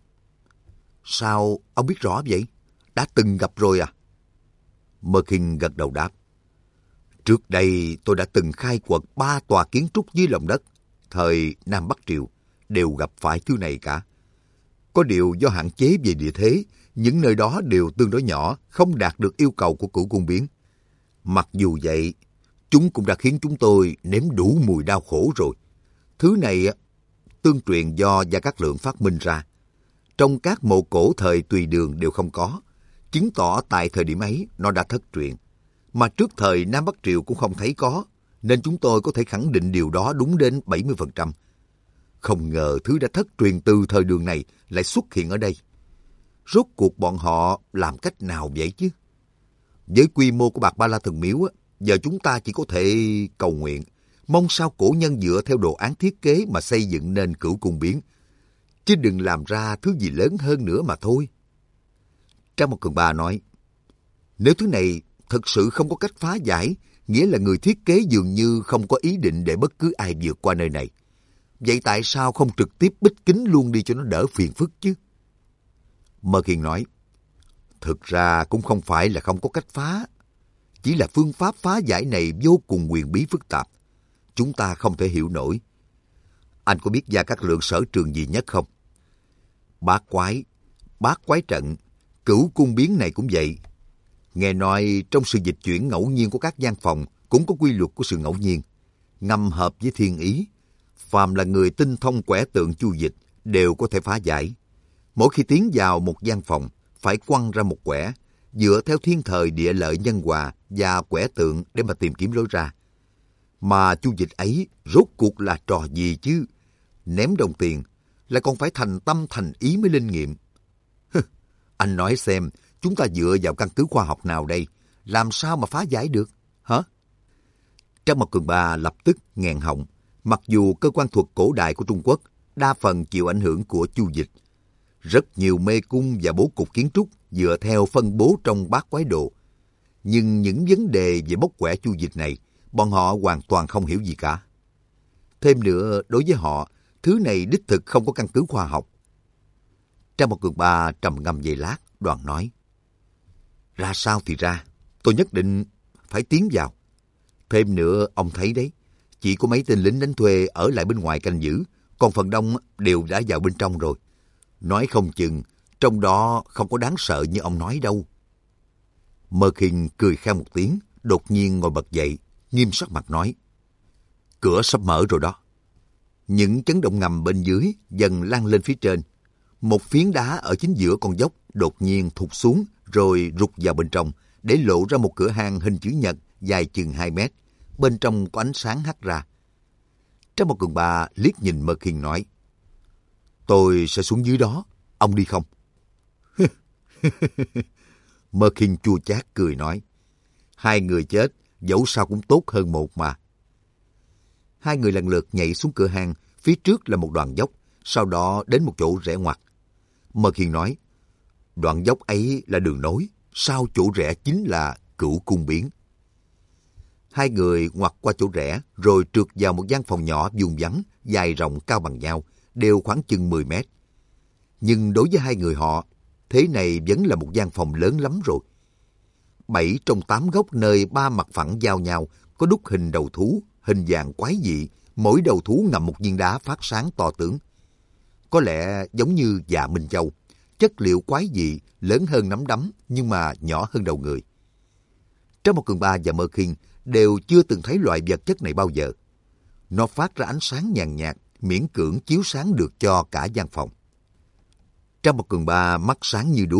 sao ông biết rõ vậy? Đã từng gặp rồi à? Mơ Kinh gật đầu đáp, trước đây tôi đã từng khai quật 3 tòa kiến trúc dưới lòng đất, thời Nam Bắc Triều, đều gặp phải thứ này cả. Có điều do hạn chế về địa thế, những nơi đó đều tương đối nhỏ, không đạt được yêu cầu của cửu cung biến. Mặc dù vậy, chúng cũng đã khiến chúng tôi nếm đủ mùi đau khổ rồi. Thứ này tương truyền do Gia Cát Lượng phát minh ra. Trong các mộ cổ thời Tùy Đường đều không có, chứng tỏ tại thời điểm ấy nó đã thất truyền. Mà trước thời Nam Bắc Triều cũng không thấy có, nên chúng tôi có thể khẳng định điều đó đúng đến 70%. Không ngờ thứ đã thất truyền từ thời Đường này lại xuất hiện ở đây. Rốt cuộc bọn họ làm cách nào vậy chứ? Với quy mô của Bạc Ba La Thần Miếu, giờ chúng ta chỉ có thể cầu nguyện, mong sao cổ nhân dựa theo đồ án thiết kế mà xây dựng nên cửu cung biến, chứ đừng làm ra thứ gì lớn hơn nữa mà thôi. Trang một Cường Ba nói, nếu thứ này thực sự không có cách phá giải, nghĩa là người thiết kế dường như không có ý định để bất cứ ai vượt qua nơi này. Vậy tại sao không trực tiếp bích kính luôn đi cho nó đỡ phiền phức chứ? Mơ Khiên nói, thực ra cũng không phải là không có cách phá, chỉ là phương pháp phá giải này vô cùng huyền bí phức tạp. Chúng ta không thể hiểu nổi. Anh có biết Gia Cát Lượng sở trường gì nhất không? Bát quái trận, cửu cung biến này cũng vậy. Nghe nói trong sự dịch chuyển ngẫu nhiên của các gian phòng cũng có quy luật của sự ngẫu nhiên, ngầm hợp với thiên ý. Phàm là người tinh thông quẻ tượng chu dịch đều có thể phá giải. Mỗi khi tiến vào một gian phòng, phải quăng ra một quẻ, dựa theo thiên thời địa lợi nhân hòa và quẻ tượng để mà tìm kiếm lối ra. Mà chu dịch ấy rốt cuộc là trò gì chứ? Ném đồng tiền, lại còn phải thành tâm thành ý mới linh nghiệm. Anh nói xem, chúng ta dựa vào căn cứ khoa học nào đây? Làm sao mà phá giải được? Hả? Trang Mộc Cường Ba lập tức nghẹn họng. Mặc dù cơ quan thuật cổ đại của Trung Quốc đa phần chịu ảnh hưởng của chu dịch, rất nhiều mê cung và bố cục kiến trúc dựa theo phân bố trong bát quái đồ, nhưng những vấn đề về bóc quẻ chu dịch này, bọn họ hoàn toàn không hiểu gì cả. Thêm nữa, đối với họ, thứ này đích thực không có căn cứ khoa học. Trang Mộc Cường Ba trầm ngâm giây lát, đoạn nói, ra sao thì ra, tôi nhất định phải tiến vào. Thêm nữa, ông thấy đấy, chỉ có mấy tên lính đánh thuê ở lại bên ngoài canh giữ, còn phần đông đều đã vào bên trong rồi. Nói không chừng, trong đó không có đáng sợ như ông nói đâu. Mơ Khiên cười khan một tiếng, đột nhiên ngồi bật dậy, nghiêm sắc mặt nói, cửa sắp mở rồi đó. Những chấn động ngầm bên dưới dần lan lên phía trên. Một phiến đá ở chính giữa con dốc đột nhiên thụt xuống rồi rụt vào bên trong, để lộ ra một cửa hang hình chữ nhật dài chừng 2 mét. Bên trong có ánh sáng hắt ra. Trang Mộc Cường Ba liếc nhìn Mơ Khiên nói, tôi sẽ xuống dưới đó, ông đi không? Mơ Khiên chua chát cười nói, hai người chết, dẫu sao cũng tốt hơn một mà. Hai người lần lượt nhảy xuống cửa hang, phía trước là một đoạn dốc, sau đó đến một chỗ rẽ ngoặt. Mơ Khiên nói, đoạn dốc ấy là đường nối, sau chỗ rẽ chính là cửu cung biến. Hai người ngoặt qua chỗ rẽ, rồi trượt vào một gian phòng nhỏ vuông vắn, dài rộng cao bằng nhau, đều khoảng chừng 10 mét. Nhưng đối với hai người họ, thế này vẫn là một gian phòng lớn lắm rồi. 7 trong 8 góc nơi 3 mặt phẳng giao nhau có đúc hình đầu thú, hình dạng quái dị, mỗi đầu thú ngậm một viên đá phát sáng to tướng. Có lẽ giống như dạ Minh Châu, chất liệu quái dị, lớn hơn nắm đấm nhưng mà nhỏ hơn đầu người. Trang Mộc Cường Ba và Mơ Khiên đều chưa từng thấy loại vật chất này bao giờ. Nó phát ra ánh sáng nhàn nhạt, miễn cưỡng chiếu sáng được cho cả gian phòng. Trang Mộc Cường Ba mắt sáng như đuốc,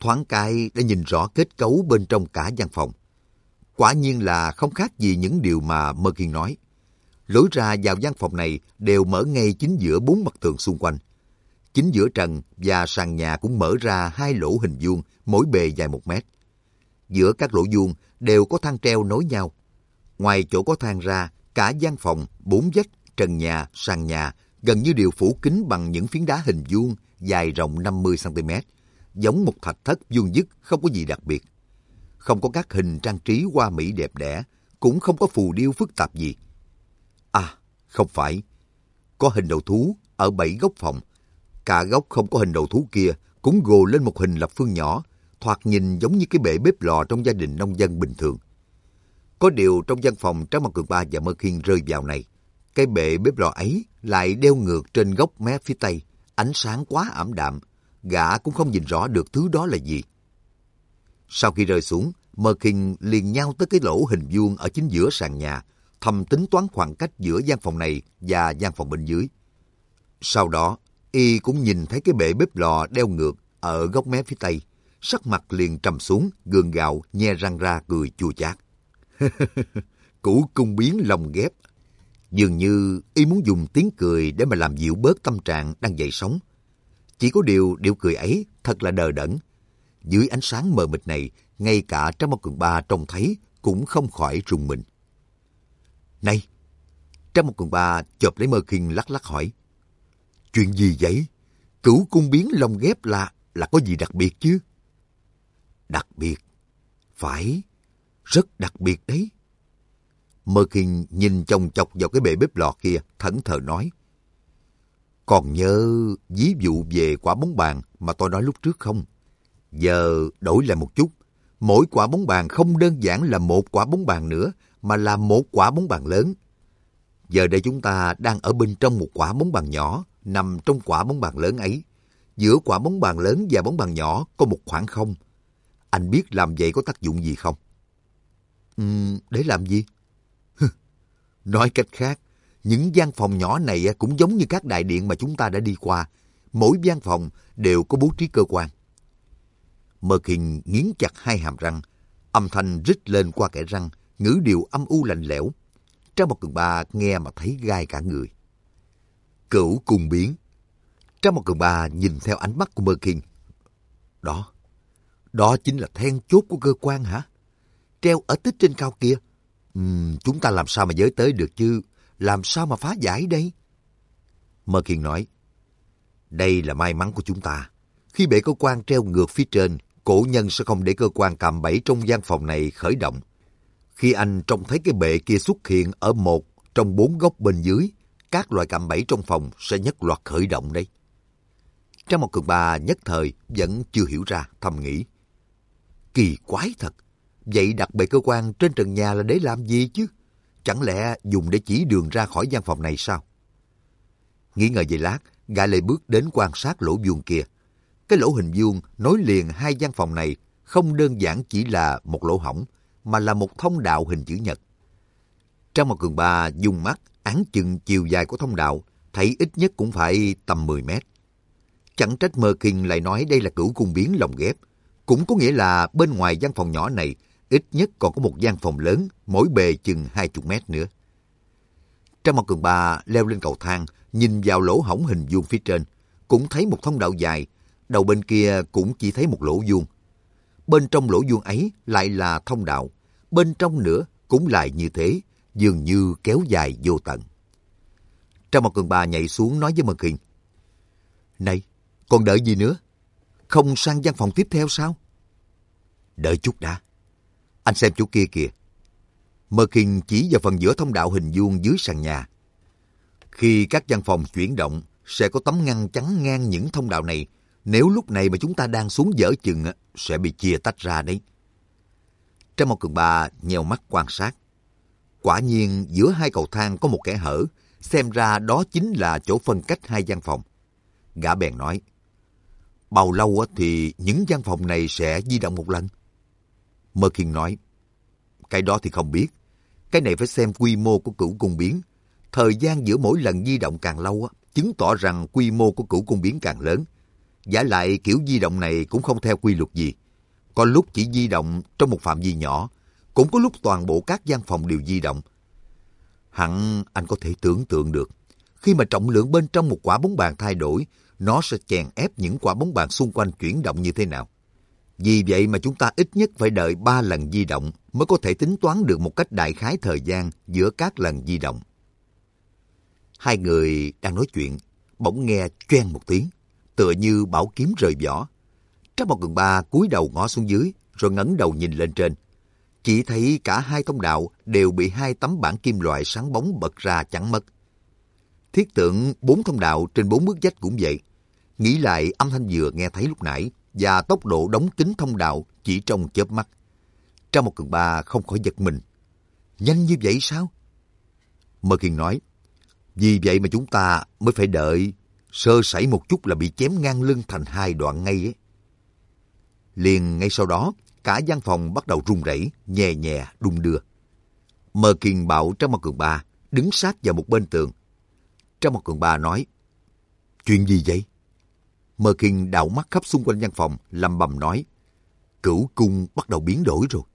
thoáng cái đã nhìn rõ kết cấu bên trong cả gian phòng. Quả nhiên là không khác gì những điều mà Merkin nói. Lối ra vào gian phòng này đều mở ngay chính giữa 4 mặt tường xung quanh. Chính giữa trần và sàn nhà cũng mở ra 2 lỗ hình vuông, mỗi bề dài 1 mét. Giữa các lỗ vuông đều có thang treo nối nhau. Ngoài chỗ có thang ra, cả gian phòng, 4 vách, trần nhà, sàn nhà gần như đều phủ kín bằng những phiến đá hình vuông dài rộng 50 cm, giống một thạch thất vuông vức, không có gì đặc biệt. Không có các hình trang trí hoa mỹ đẹp đẽ, cũng không có phù điêu phức tạp gì. À, không phải. Có hình đầu thú ở 7 góc phòng. Cả góc không có hình đầu thú kia cũng gồ lên một hình lập phương nhỏ, thoạt nhìn giống như cái bệ bếp lò trong gia đình nông dân bình thường. Có điều trong văn phòng Trác Mộc Cường Ba và Merkin rơi vào này, cái bệ bếp lò ấy lại đeo ngược trên góc mé phía tây, ánh sáng quá ảm đạm, gã cũng không nhìn rõ được thứ đó là gì. Sau khi rơi xuống, Merkin liền nhao tới cái lỗ hình vuông ở chính giữa sàn nhà, thầm tính toán khoảng cách giữa gian phòng này và gian phòng bên dưới. Sau đó, y cũng nhìn thấy cái bệ bếp lò đeo ngược ở góc mé phía tây, sắc mặt liền trầm xuống, gượng gạo, nhe răng ra cười chua chát. Củ cung biến lồng ghép. Dường như y muốn dùng tiếng cười để mà làm dịu bớt tâm trạng đang dậy sóng. Chỉ có điều điệu cười ấy thật là đờ đẫn. Dưới ánh sáng mờ mịt này, ngay cả Trác Mộc Cường Ba trông thấy cũng không khỏi rùng mình. Này! Trác Mộc Cường Ba chộp lấy Merkin lắc lắc hỏi. Chuyện gì vậy? Cửu cung biến lồng ghép là có gì đặc biệt chứ? Đặc biệt? Phải, rất đặc biệt đấy. Merkin nhìn chòng chọc vào cái bệ bếp lò kia, thẫn thờ nói. Còn nhớ ví dụ về quả bóng bàn mà tôi nói lúc trước không? Giờ đổi lại một chút. Mỗi quả bóng bàn không đơn giản là một quả bóng bàn nữa, mà là một quả bóng bàn lớn. Giờ đây chúng ta đang ở bên trong một quả bóng bàn nhỏ, nằm trong quả bóng bàn lớn ấy. Giữa quả bóng bàn lớn và bóng bàn nhỏ có một khoảng không. Anh biết làm vậy có tác dụng gì không? Để làm gì? Nói cách khác, những gian phòng nhỏ này cũng giống như các đại điện mà chúng ta đã đi qua. Mỗi gian phòng đều có bố trí cơ quan. Merkin nghiến chặt hai hàm răng, âm thanh rít lên qua kẽ răng, ngữ điệu âm u lạnh lẽo. Trác Mộc Cường Ba nghe mà thấy gai cả người. Cửu cung biến. Trác Mộc Cường Ba nhìn theo ánh mắt của Merkin. Đó chính là then chốt của cơ quan hả? Treo ở tích trên cao kia. Chúng ta làm sao mà giới tới được chứ? Làm sao mà phá giải đây? Merkin nói. Đây là may mắn của chúng ta. Khi bệ cơ quan treo ngược phía trên, cổ nhân sẽ không để cơ quan cạm bẫy trong gian phòng này khởi động. Khi anh trông thấy cái bệ kia xuất hiện ở một trong 4 góc bên dưới, các loại cạm bẫy trong phòng sẽ nhất loạt khởi động đấy. Trác Mộc Cường Ba nhất thời vẫn chưa hiểu ra, thầm nghĩ. Kỳ quái thật. Vậy đặt bệ cơ quan trên trần nhà là để làm gì chứ? Chẳng lẽ dùng để chỉ đường ra khỏi gian phòng này sao? Nghĩ ngợi giây lát, gã lại bước đến quan sát lỗ vuông kia. Cái lỗ hình vuông nối liền hai gian phòng này không đơn giản chỉ là một lỗ hổng, mà là một thông đạo hình chữ nhật. Trác Mộc Cường Ba dùng mắt áng chừng chiều dài của thông đạo, thấy ít nhất cũng phải tầm 10 mét. Chẳng trách Merkin lại nói đây là cửu cung biến lồng ghép. Cũng có nghĩa là bên ngoài gian phòng nhỏ này, ít nhất còn có một gian phòng lớn, mỗi bề chừng 20 mét nữa. Trác Mộc Cường Ba leo lên cầu thang, nhìn vào lỗ hổng hình vuông phía trên, cũng thấy một thông đạo dài, đầu bên kia cũng chỉ thấy một lỗ vuông. Bên trong lỗ vuông ấy lại là thông đạo, bên trong nữa cũng lại như thế, dường như kéo dài vô tận. Trác Mộc Cường Ba nhảy xuống nói với Merkin. Này, còn đợi gì nữa? Không sang gian phòng tiếp theo sao? Đợi chút đã. Anh xem chỗ kia kìa. Merkin chỉ vào phần giữa thông đạo hình vuông dưới sàn nhà. Khi các gian phòng chuyển động, sẽ có tấm ngăn chắn ngang những thông đạo này. Nếu lúc này mà chúng ta đang xuống dở chừng, sẽ bị chia tách ra đấy. Trác Mộc Cường Ba nheo mắt quan sát. Quả nhiên giữa hai cầu thang có một kẽ hở, xem ra đó chính là chỗ phân cách hai gian phòng. Gã bèn nói, bao lâu thì những gian phòng này sẽ di động một lần? Merkin nói, cái đó thì không biết. Cái này phải xem quy mô của cửu cung biến. Thời gian giữa mỗi lần di động càng lâu, chứng tỏ rằng quy mô của cửu cung biến càng lớn. Vả lại kiểu di động này cũng không theo quy luật gì. Có lúc chỉ di động trong một phạm vi nhỏ, cũng có lúc toàn bộ các gian phòng đều di động. Hẳn anh có thể tưởng tượng được, khi mà trọng lượng bên trong một quả bóng bàn thay đổi, nó sẽ chèn ép những quả bóng bàn xung quanh chuyển động như thế nào. Vì vậy mà chúng ta ít nhất phải đợi 3 lần di động mới có thể tính toán được một cách đại khái thời gian giữa các lần di động. Hai người đang nói chuyện, bỗng nghe choeng một tiếng, tựa như bảo kiếm rời vỏ. Trang một Cường Ba cúi đầu ngó xuống dưới, rồi ngẩng đầu nhìn lên trên. Chỉ thấy cả hai thông đạo đều bị hai tấm bảng kim loại sáng bóng bật ra chắn mất. Thiết tượng 4 thông đạo trên 4 bức vách cũng vậy. Nghĩ lại âm thanh vừa nghe thấy lúc nãy và tốc độ đóng kín thông đạo chỉ trong chớp mắt. Trang một Cường Ba không khỏi giật mình. Nhanh như vậy sao? Mơ Kiên nói, vì vậy mà chúng ta mới phải đợi, sơ sẩy một chút là bị chém ngang lưng thành hai đoạn ngay ấy. Liền ngay sau đó, cả gian phòng bắt đầu rung rẩy, nhẹ nhẹ đung đưa. Mơ Kiên bảo Trang một Cường Ba đứng sát vào một bên tường. Trang một Cường Ba nói, chuyện gì vậy? Mơ Kiên đảo mắt khắp xung quanh gian phòng, lẩm bẩm nói, Cửu cung bắt đầu biến đổi rồi.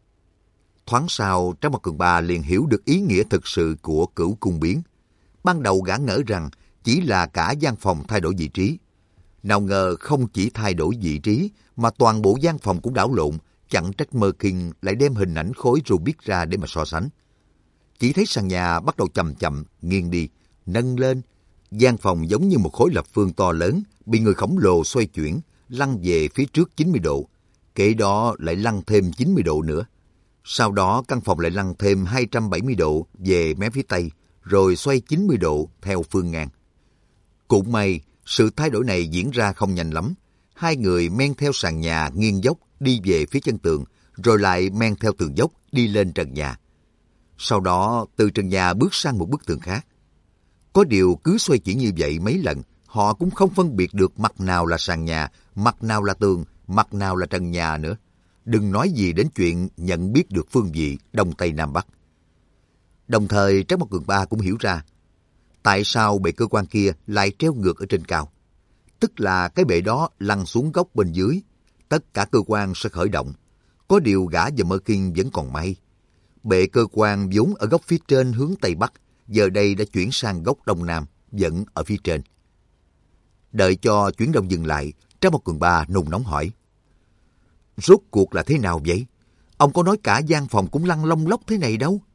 Thoáng sau, Trang một Cường Ba liền hiểu được ý nghĩa thực sự của cửu cung biến. Ban đầu gã ngỡ rằng chỉ là cả gian phòng thay đổi vị trí. Nào ngờ không chỉ thay đổi vị trí mà toàn bộ gian phòng cũng đảo lộn, chẳng trách Mơ Kiên lại đem hình ảnh khối Rubik ra để mà so sánh. Chỉ thấy sàn nhà bắt đầu chậm chậm nghiêng đi, nâng lên. Gian phòng giống như một khối lập phương to lớn bị người khổng lồ xoay chuyển, lăn về phía trước 90 độ. Kế đó lại lăn thêm 90 độ nữa. Sau đó căn phòng lại lăn thêm 270 độ về mé phía tây, rồi xoay 90 độ theo phương ngang. Cũng may, sự thay đổi này diễn ra không nhanh lắm. Hai người men theo sàn nhà nghiêng dốc đi về phía chân tường, rồi lại men theo tường dốc đi lên trần nhà. Sau đó từ trần nhà bước sang một bức tường khác. Có điều cứ xoay chuyển như vậy mấy lần, họ cũng không phân biệt được mặt nào là sàn nhà, mặt nào là tường, mặt nào là trần nhà nữa. Đừng nói gì đến chuyện nhận biết được phương vị Đông Tây Nam Bắc. Đồng thời Trác Mộc Cường Ba cũng hiểu ra tại sao bệ cơ quan kia lại treo ngược ở trên cao. Tức là cái bệ đó lăn xuống góc bên dưới, tất cả cơ quan sẽ khởi động. Có điều gã và Mơ Kiên vẫn còn may. Bệ cơ quan vốn ở góc phía trên hướng Tây Bắc, giờ đây đã chuyển sang góc Đông Nam, vẫn ở phía trên. Đợi cho chuyển động dừng lại, Trác Mộc Cường Ba nôn nóng hỏi, rốt cuộc là thế nào vậy? Ông có nói cả gian phòng cũng lăn lông lốc thế này đâu.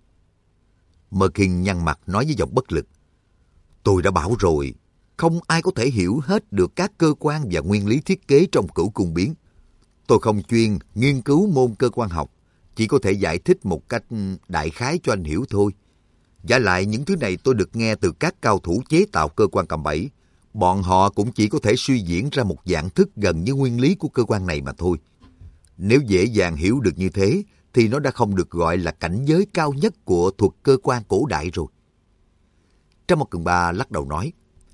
Mơ Kiên nhăn mặt nói với giọng bất lực, tôi đã bảo rồi, không ai có thể hiểu hết được các cơ quan và nguyên lý thiết kế trong cửu cung biến. Tôi không chuyên nghiên cứu môn cơ quan học, chỉ có thể giải thích một cách đại khái cho anh hiểu thôi. Vả lại những thứ này tôi được nghe từ các cao thủ chế tạo cơ quan cầm bẫy. Bọn họ cũng chỉ có thể suy diễn ra một dạng thức gần như nguyên lý của cơ quan này mà thôi. Nếu dễ dàng hiểu được như thế, thì nó đã không được gọi là cảnh giới cao nhất của thuật cơ quan cổ đại rồi. Trác Mộc Cường Ba lắc đầu nói,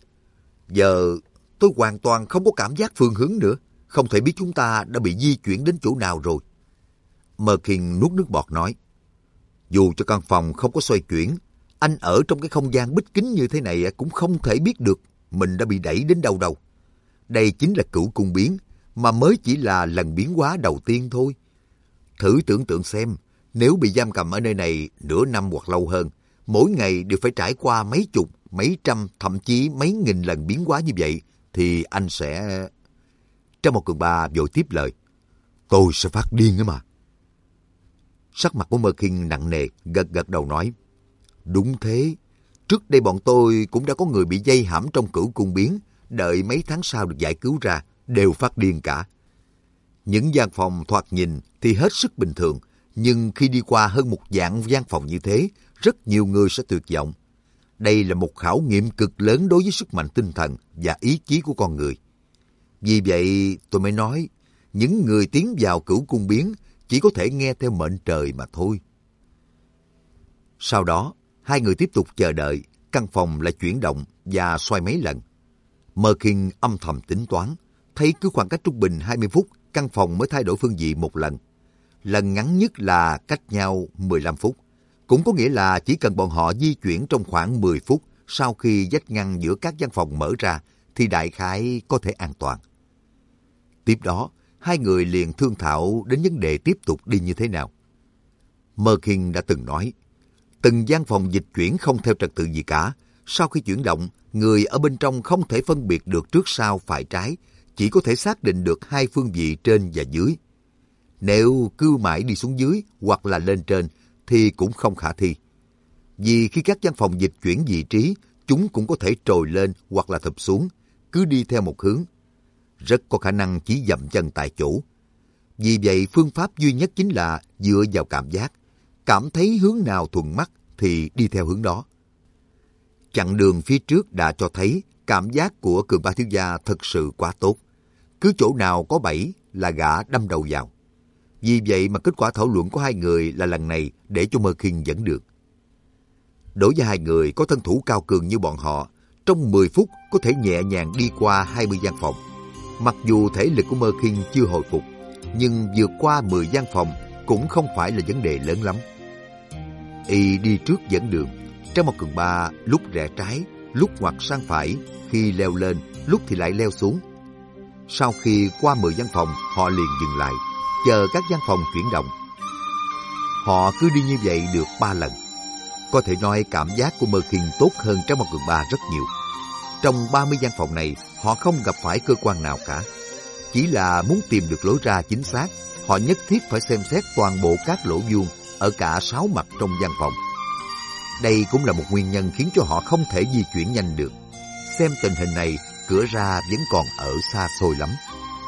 giờ tôi hoàn toàn không có cảm giác phương hướng nữa, không thể biết chúng ta đã bị di chuyển đến chỗ nào rồi. Mơ Kiên nuốt nước bọt nói, dù cho căn phòng không có xoay chuyển, anh ở trong cái không gian bích kính như thế này cũng không thể biết được mình đã bị đẩy đến đâu đâu. Đây chính là cửu cung biến, mà mới chỉ là lần biến hóa đầu tiên thôi. Thử tưởng tượng xem, nếu bị giam cầm ở nơi này nửa năm hoặc lâu hơn, mỗi ngày đều phải trải qua mấy chục, mấy trăm, thậm chí mấy nghìn lần biến hóa như vậy, thì anh sẽ... Trác Mộc Cường Ba vội tiếp lời, tôi sẽ phát điên ấy mà. Sắc mặt của Mơ Kiên nặng nề, gật gật đầu nói, đúng thế, trước đây bọn tôi cũng đã có người bị dây hãm trong cửu cung biến, đợi mấy tháng sau được giải cứu ra, đều phát điên cả. Những gian phòng thoạt nhìn thì hết sức bình thường, nhưng khi đi qua hơn một vạn gian phòng như thế, rất nhiều người sẽ tuyệt vọng. Đây là một khảo nghiệm cực lớn đối với sức mạnh tinh thần và ý chí của con người. Vì vậy tôi mới nói, những người tiến vào cửu cung biến chỉ có thể nghe theo mệnh trời mà thôi. Sau đó, hai người tiếp tục chờ đợi, căn phòng lại chuyển động và xoay mấy lần. Mơ Kiên âm thầm tính toán, thấy cứ khoảng cách trung bình 20 phút, căn phòng mới thay đổi phương vị một lần. Lần ngắn nhất là cách nhau 15 phút. Cũng có nghĩa là chỉ cần bọn họ di chuyển trong khoảng 10 phút sau khi vách ngăn giữa các gian phòng mở ra, thì đại khái có thể an toàn. Tiếp đó, hai người liền thương thảo đến vấn đề tiếp tục đi như thế nào. Merkin đã từng nói, từng gian phòng dịch chuyển không theo trật tự gì cả. Sau khi chuyển động, người ở bên trong không thể phân biệt được trước sau phải trái, chỉ có thể xác định được hai phương vị trên và dưới. Nếu cứ mãi đi xuống dưới hoặc là lên trên thì cũng không khả thi. Vì khi các gian phòng dịch chuyển vị trí, chúng cũng có thể trồi lên hoặc là thụp xuống, cứ đi theo một hướng. Rất có khả năng chỉ dậm chân tại chỗ. Vì vậy, phương pháp duy nhất chính là dựa vào cảm giác. Cảm thấy hướng nào thuận mắt thì đi theo hướng đó. Chặng đường phía trước đã cho thấy cảm giác của Cường Ba thiếu gia thật sự quá tốt. Cứ chỗ nào có bẫy là gã đâm đầu vào. Vì vậy mà kết quả thảo luận của hai người là lần này để cho Merkin dẫn được. Đối với hai người có thân thủ cao cường như bọn họ, trong 10 phút có thể nhẹ nhàng đi qua 20 gian phòng. Mặc dù thể lực của Merkin chưa hồi phục, nhưng vượt qua 10 gian phòng cũng không phải là vấn đề lớn lắm. Y đi trước dẫn đường, Trang Mộc Cường Ba lúc rẽ trái, lúc ngoặt sang phải, khi leo lên, lúc thì lại leo xuống. Sau khi qua 10 gian phòng, họ liền dừng lại, chờ các gian phòng chuyển động. Họ cứ đi như vậy được 3 lần. Có thể nói cảm giác của Merkin tốt hơn Trang Mộc Cường Ba rất nhiều. Trong 30 gian phòng này, họ không gặp phải cơ quan nào cả. Chỉ là muốn tìm được lối ra chính xác, họ nhất thiết phải xem xét toàn bộ các lỗ vuông ở cả 6 mặt trong gian phòng. Đây cũng là một nguyên nhân khiến cho họ không thể di chuyển nhanh được. Xem tình hình này, cửa ra vẫn còn ở xa xôi lắm.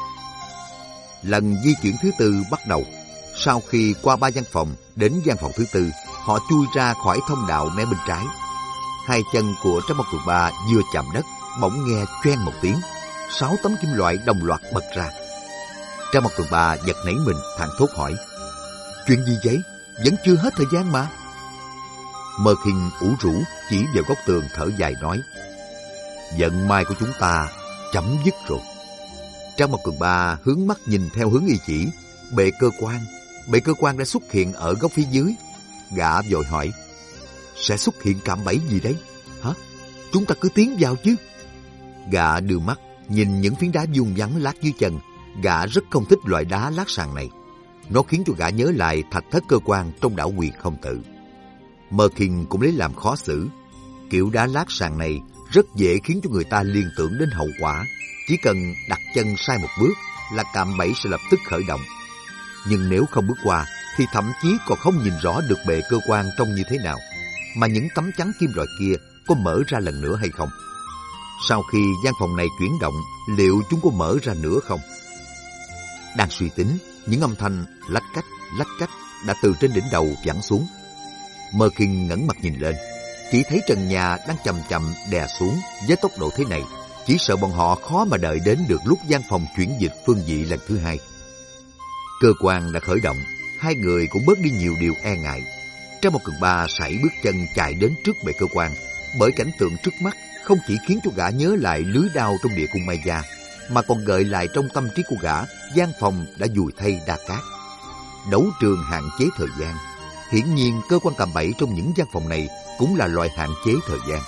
Lần di chuyển thứ tư bắt đầu. Sau khi qua 3 gian phòng, đến gian phòng thứ tư, họ chui ra khỏi thông đạo mé bên trái. Hai chân của Trang Mộc Cường Ba vừa chạm đất, bỗng nghe choeng một tiếng, 6 tấm kim loại đồng loạt bật ra. Trang Mộc Cường Ba giật nảy mình, thảng thốt hỏi: chuyện gì vậy? Vẫn chưa hết thời gian mà. Merkin ủ rũ chỉ vào góc tường thở dài nói: vận may của chúng ta chấm dứt rồi. Trang Mộc Cường Ba hướng mắt nhìn theo hướng y chỉ. Bệ cơ quan đã xuất hiện ở góc phía dưới. Gã vội hỏi: sẽ xuất hiện cạm bẫy gì đấy? Hả? Chúng ta cứ tiến vào chứ. Gã đưa mắt nhìn những phiến đá vuông vắn lát dưới chân. Gã rất không thích loại đá lát sàn này. Nó khiến cho gã nhớ lại thạch thất cơ quan trong đảo Quyền Không Tự. Merkin cũng lấy làm khó xử. Kiểu đá lát sàn này rất dễ khiến cho người ta liên tưởng đến hậu quả. Chỉ cần đặt chân sai một bước là cạm bẫy sẽ lập tức khởi động. Nhưng nếu không bước qua thì thậm chí còn không nhìn rõ được bệ cơ quan trông như thế nào, mà những tấm chắn kim loại kia có mở ra lần nữa hay không. Sau khi gian phòng này chuyển động, liệu chúng có mở ra nữa không? Đang suy tính, những âm thanh lách cách đã từ trên đỉnh đầu vẳng xuống. Merkin ngẩng mặt nhìn lên, chỉ thấy trần nhà đang chậm chậm đè xuống với tốc độ thế này, chỉ sợ bọn họ khó mà đợi đến được lúc gian phòng chuyển dịch phương vị lần thứ hai. Cơ quan đã khởi động, hai người cũng bớt đi nhiều điều e ngại. Trang Mộc Cường Ba sải bước chân chạy đến trước bệ cơ quan, bởi cảnh tượng trước mắt không chỉ khiến cho gã nhớ lại lưới đao trong địa cung Maya, mà còn gợi lại trong tâm trí của gã gian phòng đã dùi thay đa cát. Đấu trường hạn chế thời gian. Hiển nhiên cơ quan cạm bẫy trong những gian phòng này cũng là loại hạn chế thời gian.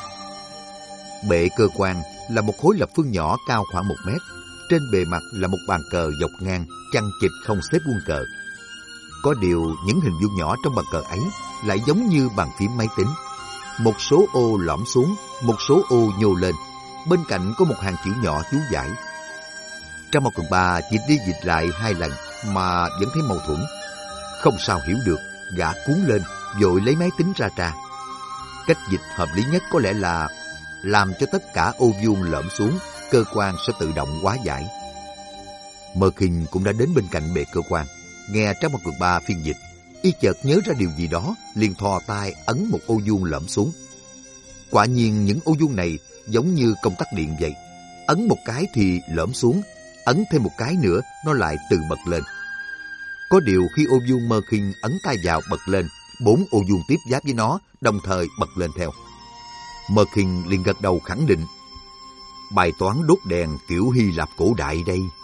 Bệ cơ quan là một khối lập phương nhỏ cao khoảng 1 mét. Trên bề mặt là một bàn cờ dọc ngang, chằng chịt không xếp vuông cờ. Có điều những hình vuông nhỏ trong bàn cờ ấy lại giống như bàn phím máy tính. Một số ô lõm xuống, một số ô nhô lên. Bên cạnh có một hàng chữ nhỏ chú giải. Trang Mộc Cường Ba dịch đi dịch lại 2 lần mà vẫn thấy mâu thuẫn. Không sao hiểu được, gã cuốn lên, vội lấy máy tính ra tra. Cách dịch hợp lý nhất có lẽ là làm cho tất cả ô vuông lõm xuống, cơ quan sẽ tự động hóa giải. Merkin cũng đã đến bên cạnh bệ cơ quan, nghe Trang Mộc Cường Ba phiên dịch, y chợt nhớ ra điều gì đó, liền thò tay ấn một ô vuông lõm xuống. Quả nhiên những ô vuông này giống như công tắc điện vậy, ấn một cái thì lõm xuống, ấn thêm một cái nữa nó lại tự bật lên. Có điều khi ô vuông Merkin ấn tay vào bật lên, 4 ô vuông tiếp giáp với nó đồng thời bật lên theo. Merkin liền gật đầu khẳng định: bài toán đốt đèn kiểu Hy Lạp cổ đại đây.